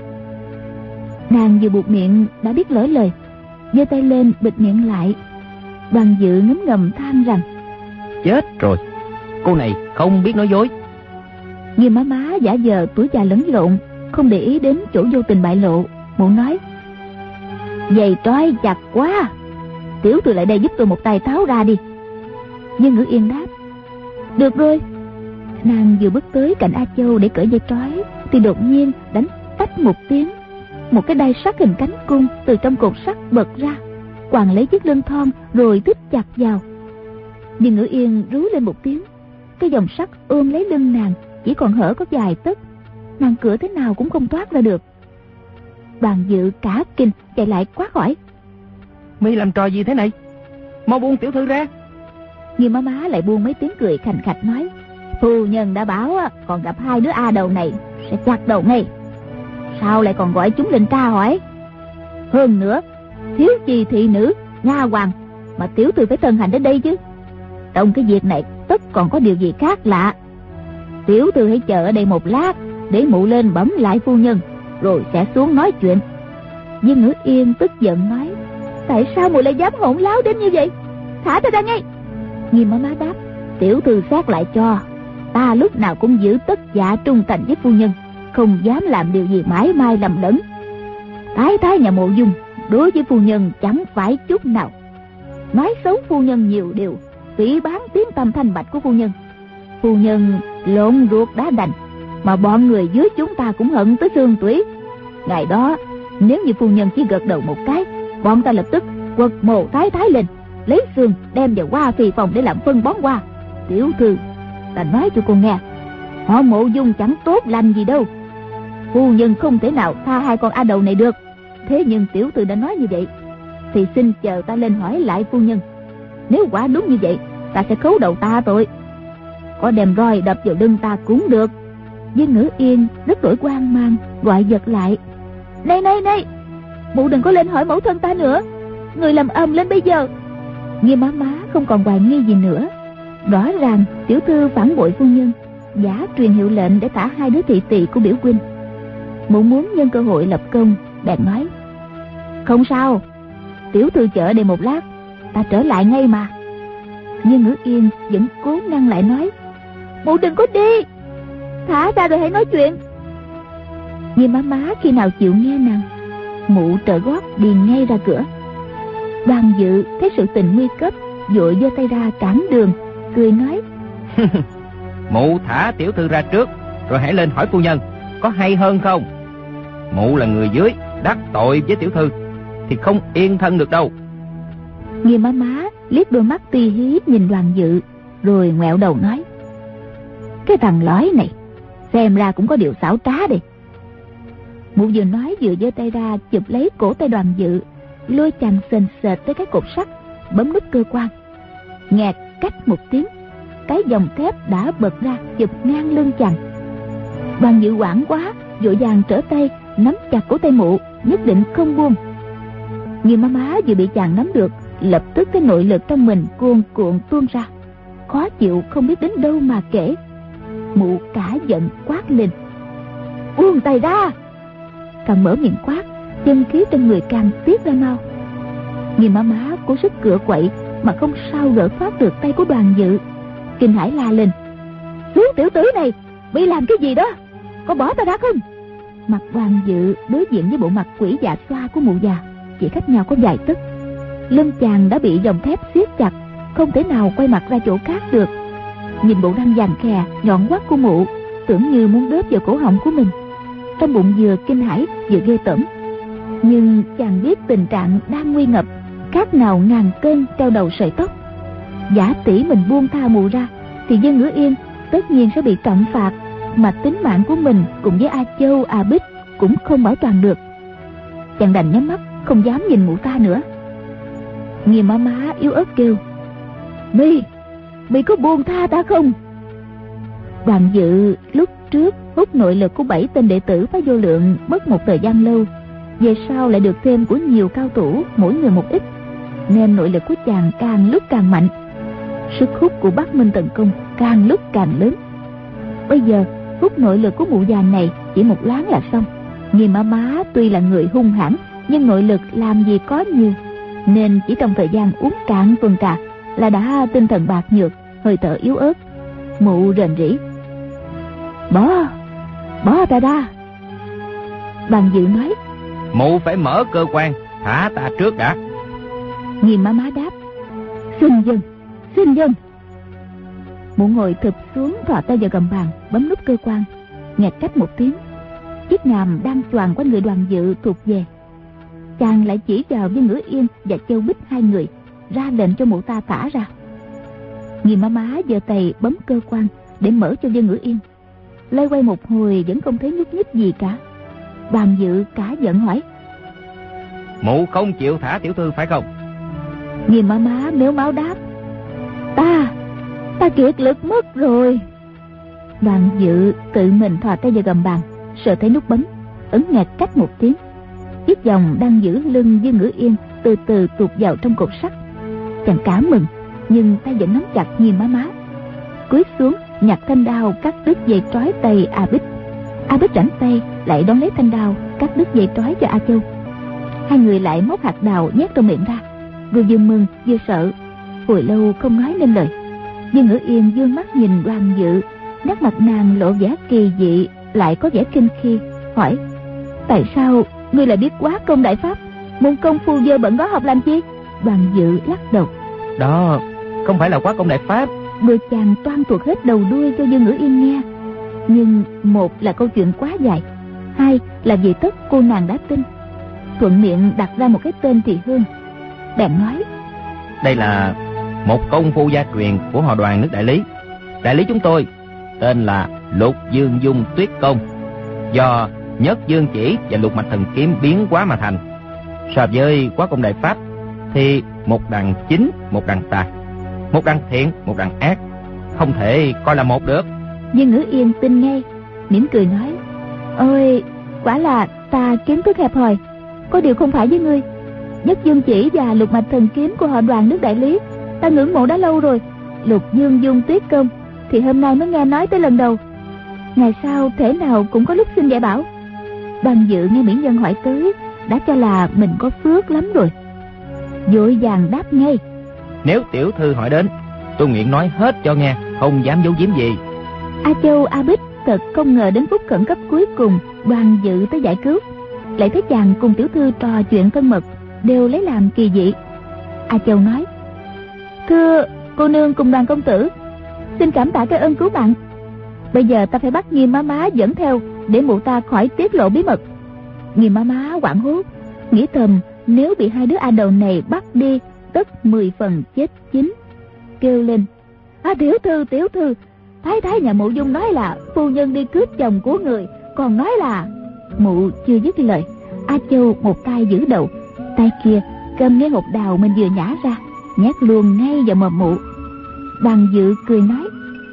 Nàng vừa buộc miệng đã biết lỡ lời, giơ tay lên bịt miệng lại. Đoàn Dự ngấm ngầm than rằng, chết rồi, cô này không biết nói dối. Nghiêm má má giả vờ tuổi già lẫn lộn, không để ý đến chỗ vô tình bại lộ. Mụ nói, giày trói chặt quá, tiểu thư lại đây giúp tôi một tay tháo ra đi. Dương Ngữ Yên đáp, được rồi. Nàng vừa bước tới cạnh A Châu để cởi dây trói thì đột nhiên đánh tách một tiếng, một cái đai sắt hình cánh cung từ trong cột sắt bật ra, quàng lấy chiếc lưng thon rồi thích chặt vào. Dương Ngữ Yên rú lên một tiếng, cái vòng sắt ôm lấy lưng nàng chỉ còn hở có vài tấc, nàng cửa thế nào cũng không thoát ra được. Đoàn Dự cả kinh chạy lại quát hỏi, Mi làm trò gì thế này, mau buông tiểu thư ra. Nhưng má má lại buông mấy tiếng cười khành khạch nói, phu nhân đã bảo còn gặp 2 đứa A đầu này sẽ chặt đầu ngay, sao lại còn gọi chúng lên tra hỏi? Hơn nữa, thiếu chi thị nữ nha hoàn mà tiểu thư phải thân hành đến đây chứ. Trong cái việc này tất còn có điều gì khác lạ. Tiểu thư hãy chờ ở đây một lát để mụ lên bẩm lại phu nhân, rồi sẽ xuống nói chuyện. Dương Ngữ Yên tức giận nói, tại sao mụ lại dám hỗn láo đến như vậy? Thả ta ra ngay. Nghiêm má má đáp, tiểu thư xét lại cho, ta lúc nào cũng giữ tất dạ trung thành với phu nhân, không dám làm điều gì mãi mai lầm lẫn. Thái thái nhà Mộ Dung đối với phu nhân chẳng phải chút nào, nói xấu phu nhân nhiều điều, phỉ báng tiếng tăm thanh bạch của phu nhân. Phu nhân lộn ruột đá đành, mà bọn người dưới chúng ta cũng hận tới xương tủy. Ngày đó nếu như phu nhân chỉ gật đầu một cái, bọn ta lập tức quật mồ thái thái lên, lấy xương đem vào Hoa Phi phòng để làm phân bón hoa. Tiểu thư, ta nói cho cô nghe, họ Mộ Dung chẳng tốt lành gì đâu. Phu nhân không thể nào tha 2 con A đầu này được. Thế nhưng tiểu thư đã nói như vậy thì xin chờ ta lên hỏi lại phu nhân. Nếu quả đúng như vậy, ta sẽ khấu đầu ta tội, có đem roi đập vào lưng ta cũng được. Dương Ngữ Yên rất đổi hoang mang, gọi giật lại, này này này, mụ đừng có lên hỏi mẫu thân ta nữa, người làm ầm lên bây giờ. Nghiêm má má không còn hoài nghi gì nữa, rõ ràng tiểu thư phản bội phu nhân, giả truyền hiệu lệnh để thả 2 đứa thị tỳ của biểu huynh. Mụ muốn nhân cơ hội lập công, bèn nói, không sao, tiểu thư chờ đây một lát, ta trở lại ngay mà. Nhưng Ngữ Yên vẫn cố ngăn lại nói, mụ đừng có đi, thả ra rồi hãy nói chuyện. Nghiêm má má khi nào chịu nghe nàng, mụ trợ gót đi ngay ra cửa. Đoàn Dự thấy sự tình nguy cấp, vội giơ tay ra cản đường, cười nói, mụ thả tiểu thư ra trước, rồi hãy lên hỏi phu nhân, có hay hơn không? Mụ là người dưới, đắc tội với tiểu thư thì không yên thân được đâu. Nghiêm má má liếc đôi mắt ti hí nhìn Đoàn Dự, rồi ngoẹo đầu nói, cái thằng lói này xem ra cũng có điều xảo trá đi. Mụ vừa nói vừa giơ tay ra chụp lấy cổ tay Đoàn Dự, lôi chàng sền sệt tới cái cột sắt, bấm nút cơ quan. Nghẹt cách một tiếng, cái vòng thép đã bật ra chụp ngang lưng chàng. Đoàn Dự hoảng quá, vội vàng trở tay nắm chặt cổ tay mụ, nhất định không buông. Nghiêm má má vừa bị chàng nắm được, lập tức cái nội lực trong mình cuồn cuộn tuôn ra, khó chịu không biết đến đâu mà kể. Mụ cả giận quát lên, buông tay ra. Càng mở miệng quát, chân khí trong người càng tiết ra mau. Nghiêm má má cố sức cựa quậy mà không sao gỡ thoát được tay của Đoàn Dự, kinh hãi la lên, Lũ tiểu tử này bị làm cái gì đó, có bỏ ta ra không? Mặt Đoàn Dự đối diện với bộ mặt quỷ dạ xoa của mụ già chỉ cách nhau có vài tấc. Lưng chàng đã bị dòng thép siết chặt, không thể nào quay mặt ra chỗ khác được. Nhìn bộ răng vàng khè nhọn quắt của mụ, tưởng như muốn đớp vào cổ họng của mình. Trong bụng vừa kinh hãi vừa ghê tởm, nhưng chàng biết tình trạng đang nguy ngập, khác nào ngàn cân treo đầu sợi tóc. Giả tỷ mình buông tha mụ ra thì Dân Ngữ Yên tất nhiên sẽ bị trọng phạt, mà tính mạng của mình cùng với A Châu, A Bích cũng không bảo toàn được. Chàng đành nhắm mắt không dám nhìn mụ ta nữa. Nghiêm má má yếu ớt kêu, Mi có buông tha ta không? Đoàn Dự lúc trước hút nội lực của 7 tên đệ tử Phái Vô Lượng mất một thời gian lâu, về sau lại được thêm của nhiều cao thủ, mỗi người một ít, nên nội lực của chàng càng lúc càng mạnh. Sức hút của Bắc Minh Thần Công càng lúc càng lớn. Bây giờ hút nội lực của mụ già này chỉ một loáng là xong. Nghiêm Má Má tuy là người hung hãn, nhưng nội lực làm gì có nhiều, nên chỉ trong thời gian uống cạn tuần trà là đã tinh thần bạc nhược, hơi thở yếu ớt. Mụ rền rĩ: Bỏ ta ra. Bàn Dự nói: Mụ phải mở cơ quan, thả ta trước đã. Nghiêm Má Má đáp: Xin dân. Mụ ngồi thụp xuống, thò tay vào gầm bàn, bấm nút cơ quan. Nghẹt cách một tiếng, chiếc ngàm đang choàng quanh người Đoàn Dự thụt về. Chàng lại chỉ vào với Ngữ Yên và Châu Bích hai người, ra lệnh cho mụ ta thả ra. Nghiêm Má Má giơ tay bấm cơ quan để mở cho Viên Ngữ Yên. Lây quay một hồi vẫn không thấy nhúc nhích gì cả. Đoàn Dự cả giận hỏi: Mụ không chịu thả tiểu thư phải không? Nghiêm Má Má mếu máu đáp: Ta kiệt lực mất rồi. Đoàn Dự tự mình thò tay vào gầm bàn, sờ thấy nút bấm, ấn nghẹt cách một tiếng. Chiếc vòng đang giữ lưng Viên Ngữ Yên từ từ tụt vào trong cột sắt. Chàng cả mừng, nhưng tay vẫn nắm chặt Nghiêm Má Má. Cúi xuống nhặt thanh đao cắt đứt dây trói tay A Bích. A Bích rảnh tay lại đón lấy thanh đao cắt đứt dây trói cho A Châu. Hai người lại móc hạt đào nhét trong miệng ra, vừa vừa mừng vừa sợ, hồi lâu không nói nên lời. Viên Ngữ Yên dương mắt nhìn Đoàn Dự, nét mặt nàng lộ vẻ kỳ dị, lại có vẻ kinh khi, hỏi: Tại sao ngươi lại biết quá công đại pháp? Môn công phu dơ bẩn đó học làm chi? Đoàn Dự lắc đầu: Đó không phải là quá công đại pháp. Người chàng toan thuật hết đầu đuôi cho Viên Ngữ Yên nghe, nhưng một là câu chuyện quá dài, hai là vì tất cô nàng đã tin. Thuận miệng đặt ra một cái tên thì hơn, bèn nói: Đây là một công phu gia truyền của họ Đoàn nước Đại Lý. Đại lý chúng tôi tên là Lục Dương Dung Tuyết Công, do Nhất Dương Chỉ và Lục Mạch Thần Kiếm biến hóa mà thành. So với quá công đại pháp thì một đằng chính, một đằng tà, một đằng thiện, một đằng ác, không thể coi là một được. Viên Ngữ Yên tin ngay, mỉm cười nói: Ôi, quả là ta kiến thức hẹp hòi, có điều không phải với ngươi. Nhất Dương Chỉ và Lục Mạch Thần Kiếm của họ Đoàn nước Đại Lý ta ngưỡng mộ đã lâu rồi. Lục Dương Dung Tuyết Công thì hôm nay mới nghe nói tới lần đầu. Ngày sau thể nào cũng có lúc xin dạy bảo. Đoàn Dự nghe mỹ nhân hỏi tới, đã cho là mình có phước lắm rồi, vội vàng đáp ngay: Nếu tiểu thư hỏi đến, tôi nguyện nói hết cho nghe, không dám giấu giếm gì. A Châu, A Bích thật không ngờ đến phút khẩn cấp cuối cùng Đoàn Dự tới giải cứu, lại thấy chàng cùng tiểu thư trò chuyện thân mật, đều lấy làm kỳ dị. A Châu nói: Thưa cô nương cùng Đoàn công tử, xin cảm tạ cái ơn cứu mạng. Bây giờ ta phải bắt Nghiêm Má Má dẫn theo, để mụ ta khỏi tiết lộ bí mật. Nghiêm Má Má hoảng hốt, nghĩ thầm nếu bị hai đứa A Đầu này bắt đi, tất 10 phần chết chín, kêu lên: Tiểu thư, thái nhà mụ Dung nói là phu nhân đi cướp chồng của người, còn nói là... Mụ chưa dứt lời, A Châu một tay giữ đầu, tay kia cầm cái hộp đào mình vừa nhả ra, nhét luôn ngay vào mồm mụ. Đoàn Dự cười nói: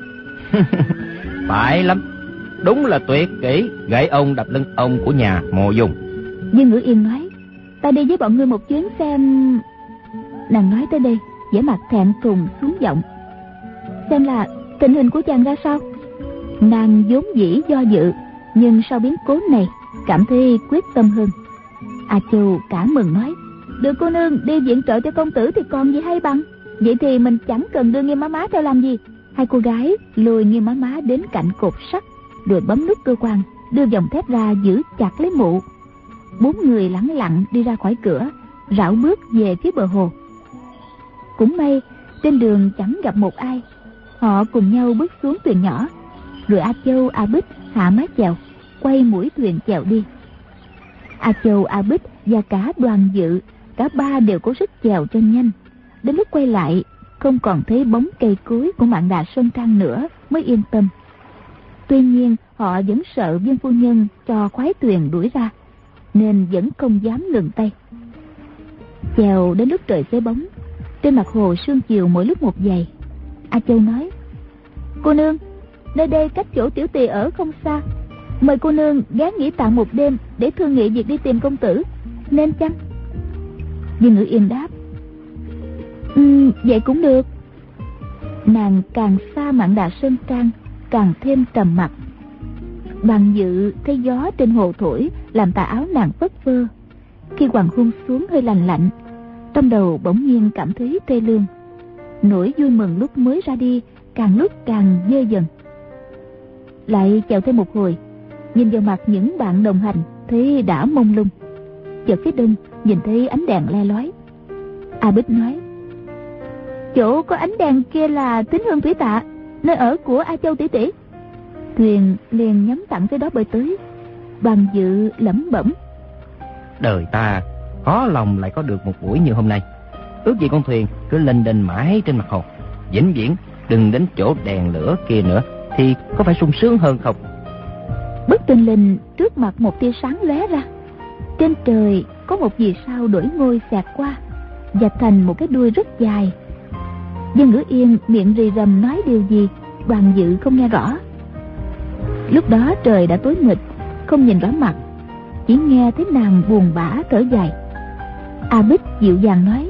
Phải lắm, đúng là tuyệt kỹ gậy ông đập lưng ông của nhà Mộ Dung. Nhưng Ngữ Yên nói: Ta đi với bọn ngươi một chuyến xem... Nàng nói tới đây vẻ mặt thẹn thùng xuống giọng: Xem là tình hình của chàng ra sao? Nàng vốn dĩ do dự, nhưng sau biến cố này cảm thấy quyết tâm hơn. A Châu cả mừng nói: Được cô nương đi viện trợ cho công tử thì còn gì hay bằng. Vậy thì mình chẳng cần đưa Nghiêm Má Má theo làm gì. Hai cô gái lùi Nghiêm Má Má đến cạnh cột sắt, rồi bấm nút cơ quan, đưa vòng thép ra giữ chặt lấy mụ. 4 người lẳng lặng đi ra khỏi cửa, rảo bước về phía bờ hồ. Cũng may trên đường chẳng gặp một ai, họ cùng nhau bước xuống thuyền nhỏ, rồi A Châu, A Bích hạ mái chèo, quay mũi thuyền chèo đi. A Châu, A Bích và cả Đoàn Dự, cả ba đều có sức chèo cho nhanh. Đến lúc quay lại không còn thấy bóng cây cối của Mạn Đà Sơn Trang nữa mới yên tâm. Tuy nhiên họ vẫn sợ Viên phu nhân cho khoái thuyền đuổi ra, nên vẫn không dám ngừng tay. Chèo đến lúc trời xế bóng, trên mặt hồ sương chiều mỗi lúc một dày. A Châu nói: Cô nương, nơi đây cách chỗ tiểu tỳ ở không xa. Mời cô nương gán nghỉ tạm một đêm để thương nghị việc đi tìm công tử, nên chăng? Dương Ngữ Yên đáp: vậy cũng được. Nàng càng xa Mạn Đà Sơn Trang càng thêm trầm mặc. Bằng Dự thấy gió trên hồ thổi làm tà áo nàng phất phơ. Khi hoàng hôn xuống hơi lạnh lạnh, trong đầu bỗng nhiên cảm thấy tê lương. Nỗi vui mừng lúc mới ra đi càng lúc càng dơ dần. Lại chèo thêm một hồi, nhìn vào mặt những bạn đồng hành thấy đã mông lung. Chợt phía đông nhìn thấy ánh đèn le lói. A Bích nói: chỗ có ánh đèn kia là Tín Hương Thủy Tạ, nơi ở của A Châu tỷ tỷ. Thuyền liền nhắm tặng tới đó bơi tới. Bằng Dự lẩm bẩm: đời ta khó lòng lại có được một buổi như hôm nay. Ước gì con thuyền cứ lênh đênh mãi trên mặt hồ, vĩnh viễn đừng đến chỗ đèn lửa kia nữa, thì có phải sung sướng hơn không? Bất thình lình trước mặt một tia sáng lóe ra. Trên trời có một vì sao đổi ngôi xẹt qua, và thành một cái đuôi rất dài. Dương Ngữ Yên miệng rì rầm nói điều gì, Bằng Dự không nghe rõ. Lúc đó trời đã tối mịt, không nhìn rõ mặt, chỉ nghe thấy nàng buồn bã thở dài. A Bích dịu dàng nói: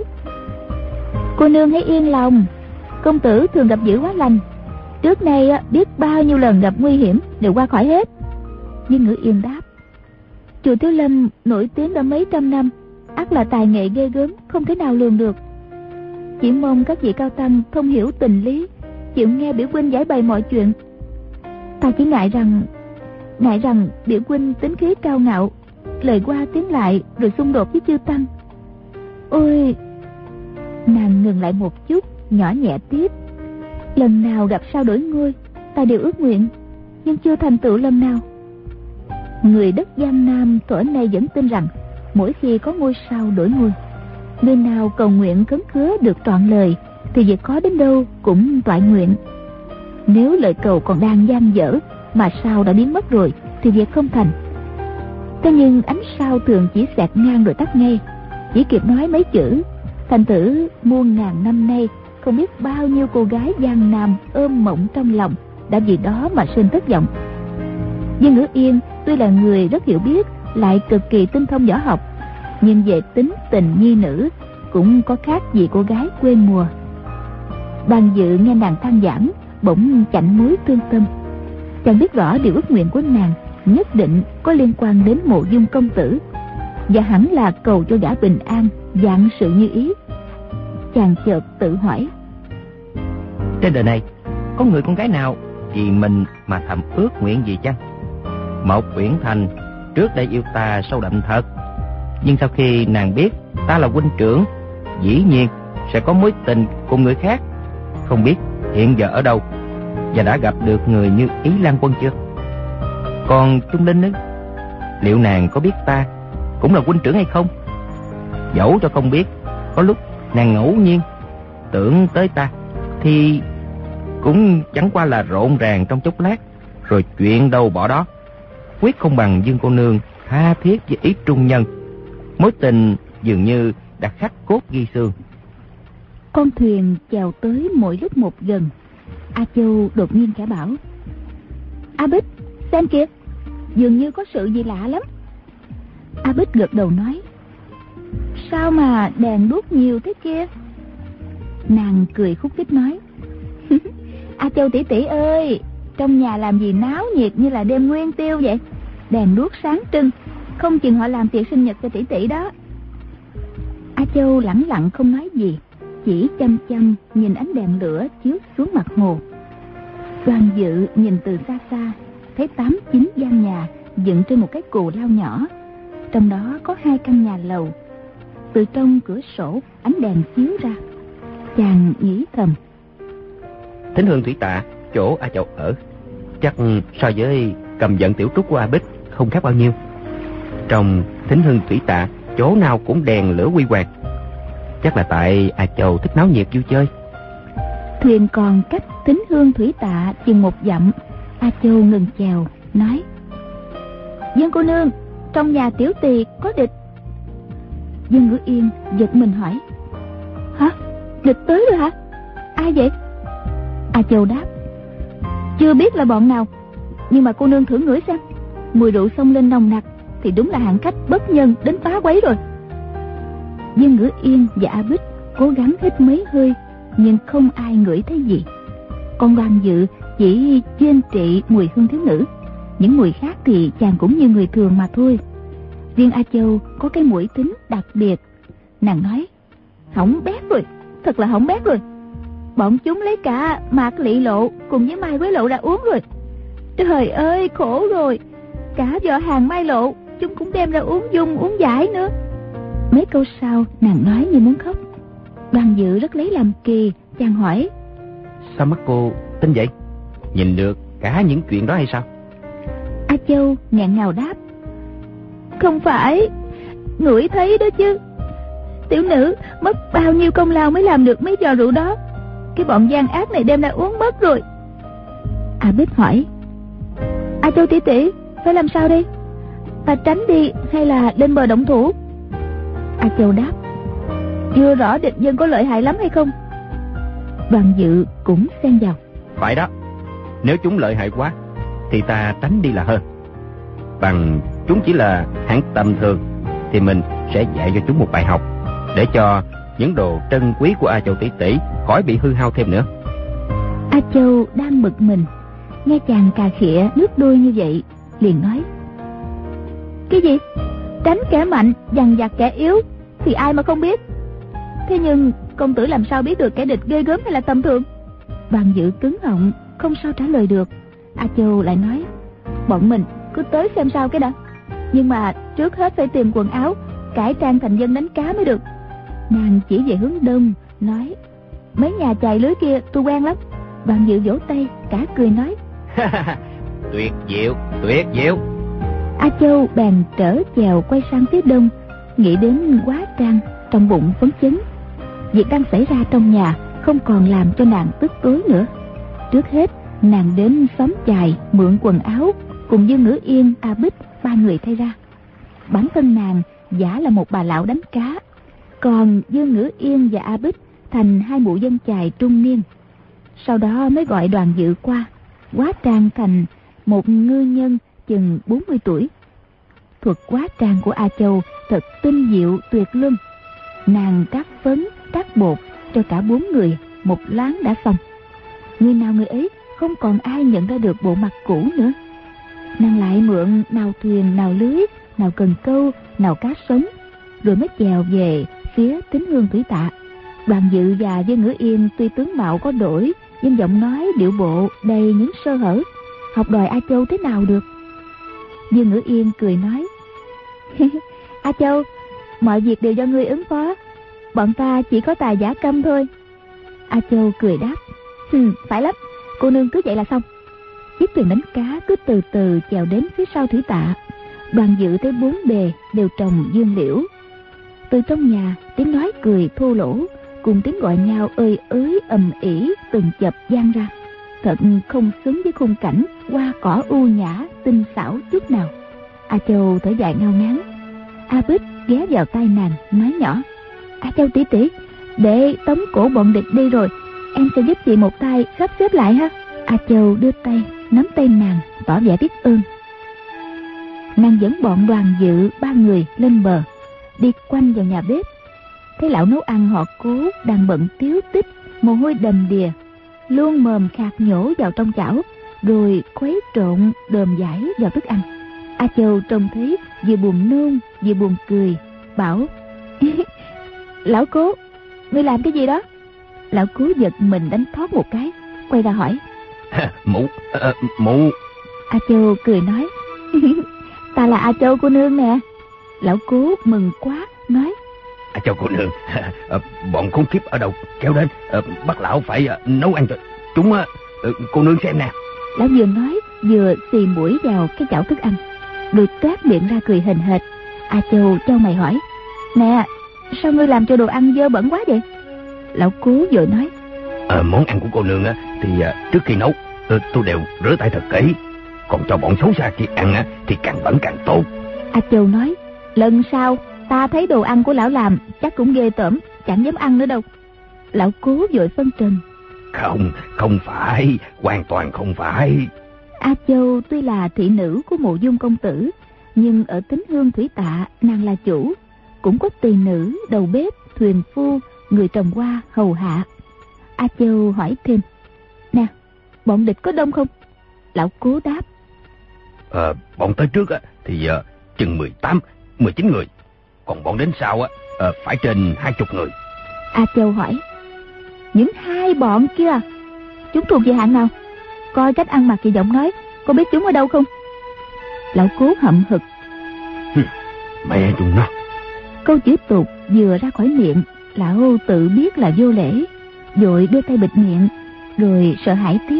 cô nương hãy yên lòng, công tử thường gặp dữ hóa lành, trước nay biết bao nhiêu lần gặp nguy hiểm đều qua khỏi hết. Dương Ngữ Yên đáp: chùa Thiếu Lâm nổi tiếng đã mấy trăm năm, ắt là tài nghệ ghê gớm không thể nào lường được. Chỉ mong các vị cao tăng thông hiểu tình lý, chịu nghe biểu huynh giải bày mọi chuyện. Ta chỉ ngại rằng biểu huynh tính khí cao ngạo, lời qua tiếng lại rồi xung đột với chư tăng. Ôi! Nàng ngừng lại một chút, nhỏ nhẹ tiếp: lần nào gặp sao đổi ngôi, ta đều ước nguyện, nhưng chưa thành tựu lần nào. Người đất Giang Nam thuở nay vẫn tin rằng mỗi khi có ngôi sao đổi ngôi, người nào cầu nguyện khấn khứa được trọn lời thì việc khó đến đâu cũng toại nguyện. Nếu lời cầu còn đang dang dở mà sao đã biến mất rồi thì việc không thành. Thế nhưng ánh sao thường chỉ xẹt ngang rồi tắt ngay, chỉ kịp nói mấy chữ. Thành thử muôn ngàn năm nay không biết bao nhiêu cô gái Giang Nam ôm mộng trong lòng đã vì đó mà sinh thất vọng. Dương Ngữ Yên tuy là người rất hiểu biết, lại cực kỳ tinh thông võ học, nhưng về tính tình nhi nữ cũng có khác gì cô gái quê mùa. Bằng Dự nghe nàng than vãn, bỗng chạnh mối thương tâm. Chàng biết rõ điều ước nguyện của nàng nhất định có liên quan đến Mộ Dung công tử, và hẳn là cầu cho gã bình an, vạn sự như ý. Chàng chợt tự hỏi: trên đời này có người con gái nào vì mình mà thầm ước nguyện gì chăng? Mộc Uyển Thành trước đây yêu ta sâu đậm thật, nhưng sau khi nàng biết ta là huynh trưởng, dĩ nhiên sẽ có mối tình cùng người khác. Không biết hiện giờ ở đâu, và đã gặp được người như Ý Lan Quân chưa? Còn Trung Linh ấy, liệu nàng có biết ta cũng là huynh trưởng hay không? Dẫu cho không biết, có lúc nàng ngẫu nhiên tưởng tới ta thì cũng chẳng qua là rộn ràng trong chốc lát, rồi chuyện đâu bỏ đó. Quyết không bằng Dương cô nương tha thiết với ý trung nhân, mối tình dường như đã khắc cốt ghi xương. Con thuyền chèo tới mỗi lúc một gần. A Châu đột nhiên khẽ bảo: A Bích, xem kìa, dường như có sự gì lạ lắm. A Bích gật đầu nói: sao mà đèn đuốc nhiều thế kia? Nàng cười khúc khích nói: A Châu tỷ tỷ ơi, trong nhà làm gì náo nhiệt như là đêm nguyên tiêu vậy? Đèn đuốc sáng trưng, không chừng họ làm tiệc sinh nhật cho tỷ tỷ đó. A Châu lẳng lặng không nói gì, chỉ chăm chăm nhìn ánh đèn lửa chiếu xuống mặt hồ. Đoàn Dự nhìn từ xa xa, thấy 8-9 gian nhà dựng trên một cái cù lao nhỏ, trong đó có 2 căn nhà lầu. Từ trong cửa sổ ánh đèn chiếu ra. Chàng nghĩ thầm: Thính Hương Thủy Tạ chỗ A Châu ở chắc so với Cầm Vận Tiểu Trúc của A Bích không khác bao nhiêu. Trong Thính Hương Thủy Tạ chỗ nào cũng đèn lửa huy hoàng, chắc là tại A Châu thích náo nhiệt vui chơi. Thuyền còn cách Thính Hương Thủy Tạ chừng 1 dặm. A Châu ngừng chèo nói: Dương cô nương, trong nhà tiểu tỳ có địch. Dương Ngữ Yên giật mình hỏi: hả? Địch tới rồi hả? Ai vậy? A Châu đáp: Chưa biết là bọn nào, nhưng mà cô nương thử ngửi xem. Mùi rượu xông lên nồng nặc thì đúng là hạng khách bất nhân đến phá quấy rồi. Dương Ngữ Yên và A Bích cố gắng hít mấy hơi, nhưng không ai ngửi thấy gì. Còn Đoàn Dự chỉ chuyên trị mùi hương thiếu nữ, những mùi khác thì chàng cũng như người thường mà thôi. Riêng A Châu có cái mũi tính đặc biệt. Nàng nói: hỏng bét rồi, thật là hỏng bét rồi. Bọn chúng lấy cả Mạc Lị Lộ cùng với Mai Quế Lộ ra uống rồi. Trời ơi, khổ rồi. Cả vợ hàng Mai Lộ chúng cũng đem ra uống dung uống giải nữa. Mấy câu sau nàng nói như muốn khóc. Đoàn Dự rất lấy làm kỳ, chàng hỏi: sao mắt cô tin vậy? Nhìn được cả những chuyện đó hay sao? A Châu nghẹn ngào đáp: không phải, ngửi thấy đó chứ. Tiểu nữ mất bao nhiêu công lao mới làm được mấy giò rượu đó. Cái bọn gian ác này đem ra uống mất rồi. A Bích hỏi: A Châu tỷ tỷ, phải làm sao đây? Ta tránh đi hay là lên bờ động thủ? A Châu đáp: chưa rõ địch nhân có lợi hại lắm hay không. Đoàn Dự cũng xen vào: phải đó, nếu chúng lợi hại quá thì ta tránh đi là hơn. Bằng chúng chỉ là hạng tầm thường thì mình sẽ dạy cho chúng một bài học, để cho những đồ trân quý của A Châu tỷ tỷ khỏi bị hư hao thêm nữa. A Châu đang bực mình, nghe chàng cà khịa nước đôi như vậy, liền nói: cái gì? Tránh kẻ mạnh, dằn vặt kẻ yếu thì ai mà không biết. Thế nhưng công tử làm sao biết được kẻ địch ghê gớm hay là tầm thường? Đoàn Dự cứng họng, không sao trả lời được. A Châu lại nói: bọn mình cứ tới xem sao cái đã. Nhưng mà trước hết phải tìm quần áo, cải trang thành dân đánh cá mới được. Nàng chỉ về hướng đông, nói: mấy nhà chài lưới kia tôi quen lắm. Đoàn Dự vỗ tay cả cười nói: tuyệt diệu, tuyệt diệu. A Châu bèn trở chèo quay sang phía đông, nghĩ đến Quá Trang, trong bụng phấn chấn. Việc đang xảy ra trong nhà không còn làm cho nàng tức tối nữa. Trước hết nàng đến xóm chài mượn quần áo, cùng Dương Ngữ Yên, A Bích ba người thay ra. Bản thân nàng giả là một bà lão đánh cá, còn Dương Ngữ Yên và A Bích thành hai mụ dân chài trung niên. Sau đó mới gọi Đoàn Dự qua. Quá Trang thành một ngư nhân chừng 40 tuổi. Thuật hóa trang của A Châu thật tinh diệu tuyệt luân. Nàng trát phấn, trát bột cho cả 4 người một láng đã xong. Người nào người ấy không còn ai nhận ra được bộ mặt cũ nữa. Nàng lại mượn nào thuyền, nào lưới, nào cần câu, nào cá sống, rồi mới chèo về phía Tín Hương Thủy Tạ. Đoàn Dự và Dương Ngữ Yên tuy tướng mạo có đổi, nhưng giọng nói điệu bộ đầy những sơ hở, học đòi A Châu thế nào được. Dương Ngữ Yên cười nói: A Châu, mọi việc đều do ngươi ứng phó, bọn ta chỉ có tài giả câm thôi. A Châu cười đáp: phải lắm, cô nương cứ vậy là xong. Chiếc thuyền đánh cá cứ từ từ chèo đến phía sau Thủy Tạ. Đoàn Dự thấy 4 bề đều trồng dương liễu. Từ trong nhà tiếng nói cười thô lỗ cùng tiếng gọi nhau ơi ới ầm ĩ từng chập vang ra, thật không xứng với khung cảnh hoa cỏ u nhã tinh xảo chút nào. A Châu thở dài ngao ngán. A Bích ghé vào tai nàng nói nhỏ: A Châu tỷ tỷ, để tống cổ bọn địch đi rồi em sẽ giúp chị một tay sắp xếp lại ha. A Châu đưa tay nắm tay nàng tỏ vẻ biết ơn. Nàng dẫn bọn Đoàn Dự 3 người lên bờ, đi quanh vào nhà bếp. Thấy lão nấu ăn họ Cố đang bận tíu tích, mồ hôi đầm đìa, luôn mồm khạc nhổ vào trong chảo, rồi khuấy trộn đờm giải vào thức ăn. A Châu trông thấy vừa buồn nôn vừa buồn cười, bảo: Lão Cố, ngươi làm cái gì đó? Lão Cố giật mình đánh thoát một cái, quay ra hỏi: Mụ. A Châu cười nói: Ta là A Châu cô nương nè. Lão Cố mừng quá nói: A Châu cô nương, bọn khốn kiếp ở đâu kéo đến, bắt lão phải nấu ăn cho chúng, cô nương xem nè. Lão vừa nói vừa xì mũi vào cái chảo thức ăn, rồi toát miệng ra cười hềnh hệt. A Châu trao mày hỏi: Nè, sao ngươi làm cho đồ ăn dơ bẩn quá vậy? Lão Cố vội nói: Món ăn của cô nương thì trước khi nấu tôi đều rửa tay thật kỹ, còn cho bọn xấu xa kia ăn thì càng bẩn càng tốt. A Châu nói: Lần sau ta thấy đồ ăn của lão làm chắc cũng ghê tởm, chẳng dám ăn nữa đâu. Lão Cố vội phân trần: Không phải, hoàn toàn không phải. A Châu tuy là thị nữ của Mộ Dung công tử, nhưng ở Tín Hương Thủy Tạ nàng là chủ, cũng có tỳ nữ, đầu bếp, thuyền phu, người trồng hoa hầu hạ. A Châu hỏi thêm: Nè, bọn địch có đông không? Lão Cố đáp: Bọn tới trước thì chừng 19 người, còn bọn đến sau phải trên 20 người. A Châu hỏi: Những hai bọn kia chúng thuộc về hạng nào? Coi cách ăn mặc và giọng nói, có biết chúng ở đâu không? Lão Cố hậm hực: Mẹ chúng nó. Câu chữ tục vừa ra khỏi miệng, lão tự biết là vô lễ, vội đưa tay bịt miệng, rồi sợ hãi tiếp: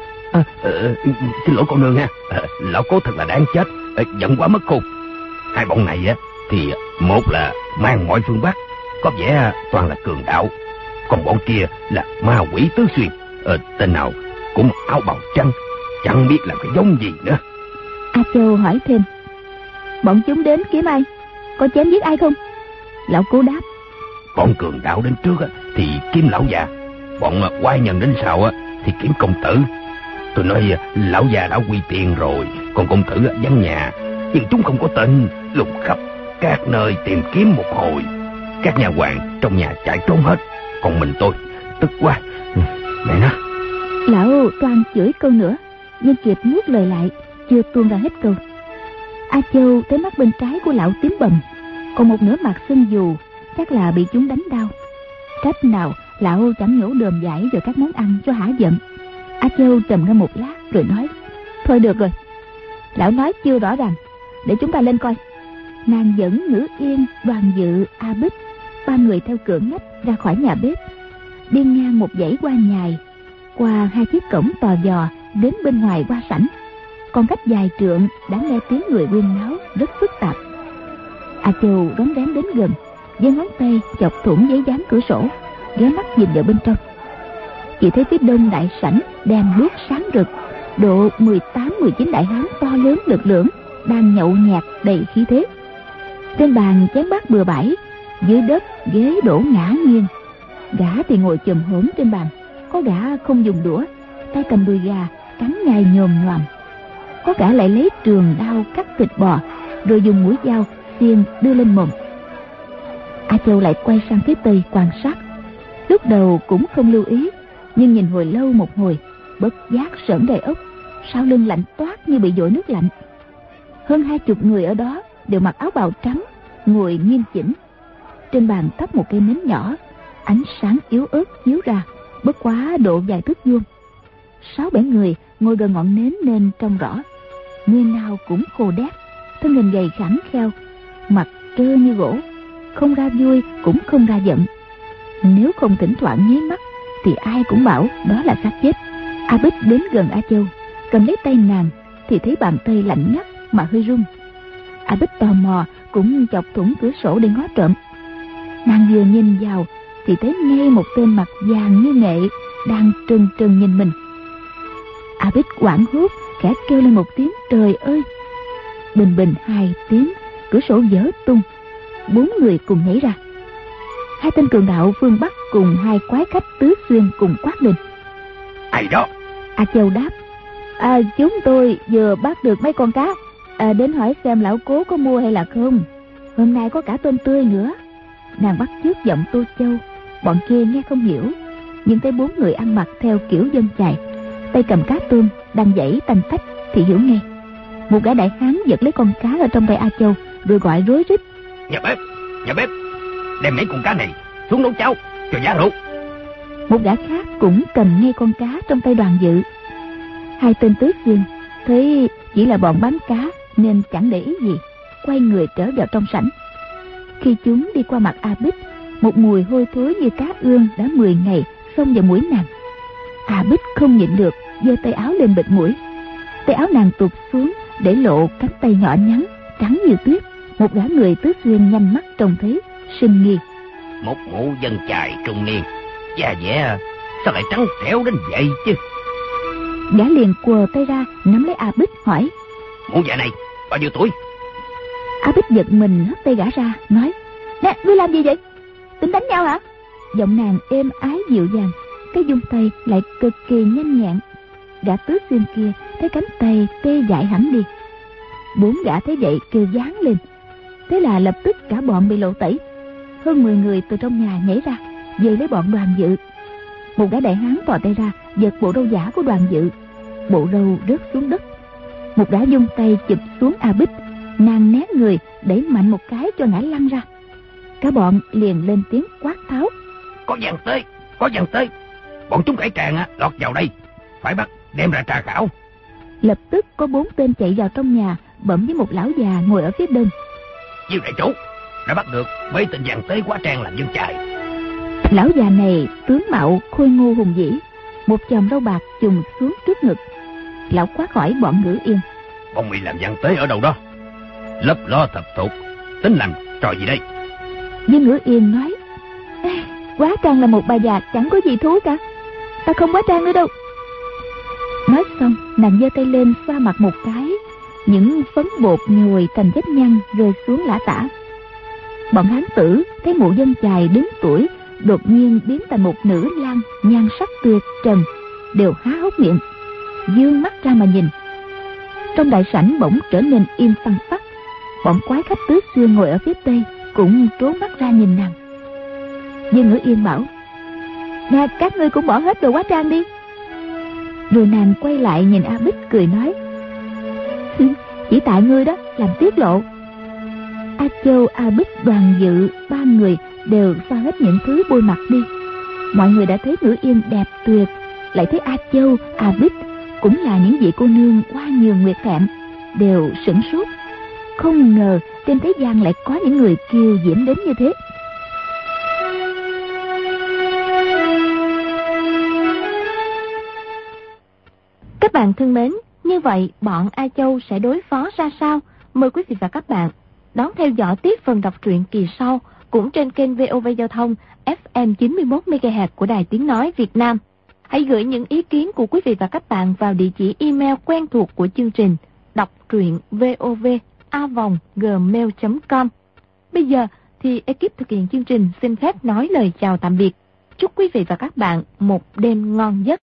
Xin lỗi cô nương ha, lão Cố thật là đáng chết, giận quá mất khôn. Hai bọn này thì một là mang ngoại phương Bắc, có vẻ toàn là cường đạo, còn bọn kia là ma quỷ tứ xuyên, tên nào cũng áo bào trắng, chẳng biết làm cái giống gì nữa. A Châu hỏi thêm: Bọn chúng đến kiếm ai? Có chém giết ai không? Lão Cố đáp: Bọn cường đạo đến trước thì kiếm lão già, bọn quái nhân đến sau thì kiếm công tử. Tôi nói lão già đã quy tiền rồi, còn công tử vắng nhà, nhưng chúng không có tên, lùng khắp các nơi tìm kiếm một hồi. Các nhà hoàng trong nhà chạy trốn hết, còn mình tôi tức quá. Mẹ nó. Lão toan chửi câu nữa, nhưng kịp nuốt lời lại, chưa tuôn ra hết câu. A Châu thấy mắt bên trái của lão tím bầm, còn một nửa mặt sưng dù, chắc là bị chúng đánh đau. Cách nào lão chẳng nhổ đờm giải rồi các món ăn cho hả giận. A Châu trầm ngâm một lát rồi nói: Thôi được rồi, lão nói chưa rõ ràng, để chúng ta lên coi. Nàng dẫn Ngữ Yên, Đoàn Dự, A Bích, ba người theo cửa ngách ra khỏi nhà bếp, đi ngang một dãy hoa nhài, qua hai chiếc cổng tò vò đến bên ngoài hoa sảnh. Còn cách vài trượng đã nghe tiếng người huyên náo rất phức tạp. A Châu rón rén đến gần, giơ ngón tay chọc thủng giấy dán cửa sổ, ghé mắt nhìn vào bên trong. Chỉ thấy phía đông đại sảnh đèn đuốc sáng rực, độ 18-19 đại hán to lớn lực lưỡng đang nhậu nhẹt đầy khí thế. Trên bàn chén bát bừa bãi, dưới đất ghế đổ ngả nghiêng. Gã thì ngồi chùm hổm trên bàn, có gã không dùng đũa, tay cầm đùi gà cắn nhai nhồm nhoàm, có gã lại lấy trường đao cắt thịt bò, rồi dùng mũi dao xiên đưa lên mồm. A Châu lại quay sang phía tây quan sát, lúc đầu cũng không lưu ý, nhưng nhìn hồi lâu một hồi, bất giác sởn gai ốc, sau lưng lạnh toát như bị dội nước lạnh. Hơn 20 người ở đó đều mặc áo bào trắng, ngồi nghiêm chỉnh. Trên bàn thắp một cây nến nhỏ, ánh sáng yếu ớt chiếu ra, bất quá độ vài thước vuông. 6-7 người ngồi gần ngọn nến nên trông rõ. Người nào cũng khô đét, thân hình gầy khẳng kheo, mặt trơ như gỗ, không ra vui cũng không ra giận. Nếu không thỉnh thoảng nháy mắt thì ai cũng bảo đó là xác chết. A Bích đến gần A Châu, cầm lấy tay nàng thì thấy bàn tay lạnh ngắt mà hơi run. A Bích tò mò cũng chọc thủng cửa sổ để ngó trộm. Nàng vừa nhìn vào thì thấy ngay một tên mặt vàng như nghệ đang trừng trừng nhìn mình. A Bích hoảng hốt khẽ kêu lên một tiếng trời ơi. Bình bình 2 tiếng, cửa sổ vỡ tung, 4 người cùng nhảy ra. 2 tên cường đạo phương Bắc cùng 2 quái khách tứ xuyên cùng quát lên: Ai đó? A Châu đáp: Chúng tôi vừa bắt được mấy con cá, đến hỏi xem lão Cố có mua hay là không. Hôm nay có cả tôm tươi nữa. Nàng bắt chước giọng Tô Châu. Bọn kia nghe không hiểu, nhưng thấy 4 người ăn mặc theo kiểu dân chài, tay cầm cá tôm đang giãy tanh tách thì hiểu ngay. Một gã đại hán giật lấy con cá ở trong tay A Châu rồi gọi rối rít: Nhà bếp, đem mấy con cá này xuống nấu cháo cho giá rượu. Một gã khác cũng cầm ngay con cá trong tay Đoàn Dự. 2 tên tứ xuyên thấy chỉ là bọn bán cá nên chẳng để ý gì, quay người trở vào trong sảnh. Khi chúng đi qua mặt A Bích, một mùi hôi thối như cá ương đã 10 ngày xông vào mũi nàng. A Bích không nhịn được, giơ tay áo lên bịt mũi. Tay áo nàng tụt xuống để lộ cánh tay nhỏ nhắn trắng như tuyết. Một gã người tứ xuyên nhanh mắt trông thấy, sinh nghi: Một mụ dân chài trung niên, da dẻ sao lại trắng trẻo đến vậy chứ? Gã liền quờ tay ra nắm lấy A Bích hỏi: Mụ già này bao nhiêu tuổi? A Bích giật mình hất tay gã ra nói: Nè, ngươi làm gì vậy? Tính đánh nhau hả? Giọng nàng êm ái dịu dàng, cái dung tay lại cực kỳ nhanh nhẹn. Gã Tứ Xuyên kia thấy cánh tay tê dại hẳn đi. 4 gã thấy vậy kêu giáng lên. Thế là lập tức cả bọn bị lộ tẩy. Hơn 10 người từ trong nhà nhảy ra dời lấy bọn Đoàn Dự. Một gã đại hán thò tay ra giật bộ râu giả của Đoàn Dự. Bộ râu rớt xuống đất. Một gã dung tay chụp xuống A Bích, nàng né người đẩy mạnh một cái cho ngã lăn ra. Cả bọn liền lên tiếng quát tháo: Có vàng tới, có vàng tới. Bọn chúng cải tràng lọt vào đây, phải bắt đem ra tra khảo. Lập tức có 4 tên chạy vào trong nhà, bẩm với một lão già ngồi ở phía bên: Diêu đại chủ, đã bắt được mấy tên vàng tới quá trang làm dân chài. Lão già này tướng mạo khôi ngô hùng vĩ, một chòm râu bạc chùm xuống trước ngực. Lão quát hỏi bọn Ngữ Yên: Bọn mày làm vàng tới ở đâu đó? Lấp lo thập thuộc, tính làm trò gì đây? Dương Ngữ Yên nói: Quá trang là một bà già chẳng có gì thú cả, ta không quá trang nữa đâu. Nói xong nàng giơ tay lên xoa mặt một cái, những phấn bột nhồi thành vết nhăn rơi xuống lả tả. Bọn hán tử thấy mụ dân chài đứng tuổi đột nhiên biến thành một nữ lang nhan sắc tuyệt trần, đều há hốc miệng dương mắt ra mà nhìn. Trong đại sảnh bỗng trở nên im phăng phắc. Bọn quái khách Tứ Xuyên ngồi ở phía tây cũng trố mắt ra nhìn nàng. Dương Ngữ Yên bảo: Nè, các ngươi cũng bỏ hết đồ hóa trang đi. Rồi nàng quay lại nhìn A Bích cười nói: Chỉ tại ngươi đó làm tiết lộ. A Châu, A Bích, Đoàn Dự 3 người đều xoa hết những thứ bôi mặt đi. Mọi người đã thấy Ngữ Yên đẹp tuyệt, lại thấy A Châu, A Bích cũng là những vị cô nương hoa nhường nguyệt thẹn, đều sửng sốt. Không ngờ trên thế gian lại có những người kiều diễm đến như thế. Các bạn thân mến, như vậy bọn A Châu sẽ đối phó ra sao? Mời quý vị và các bạn đón theo dõi tiếp phần đọc truyện kỳ sau cũng trên kênh VOV Giao thông FM 91 MHz của Đài Tiếng nói Việt Nam. Hãy gửi những ý kiến của quý vị và các bạn vào địa chỉ email quen thuộc của chương trình đọc truyện vov@gmail.com. Bây giờ thì ekip thực hiện chương trình xin phép nói lời chào tạm biệt. Chúc quý vị và các bạn một đêm ngon giấc.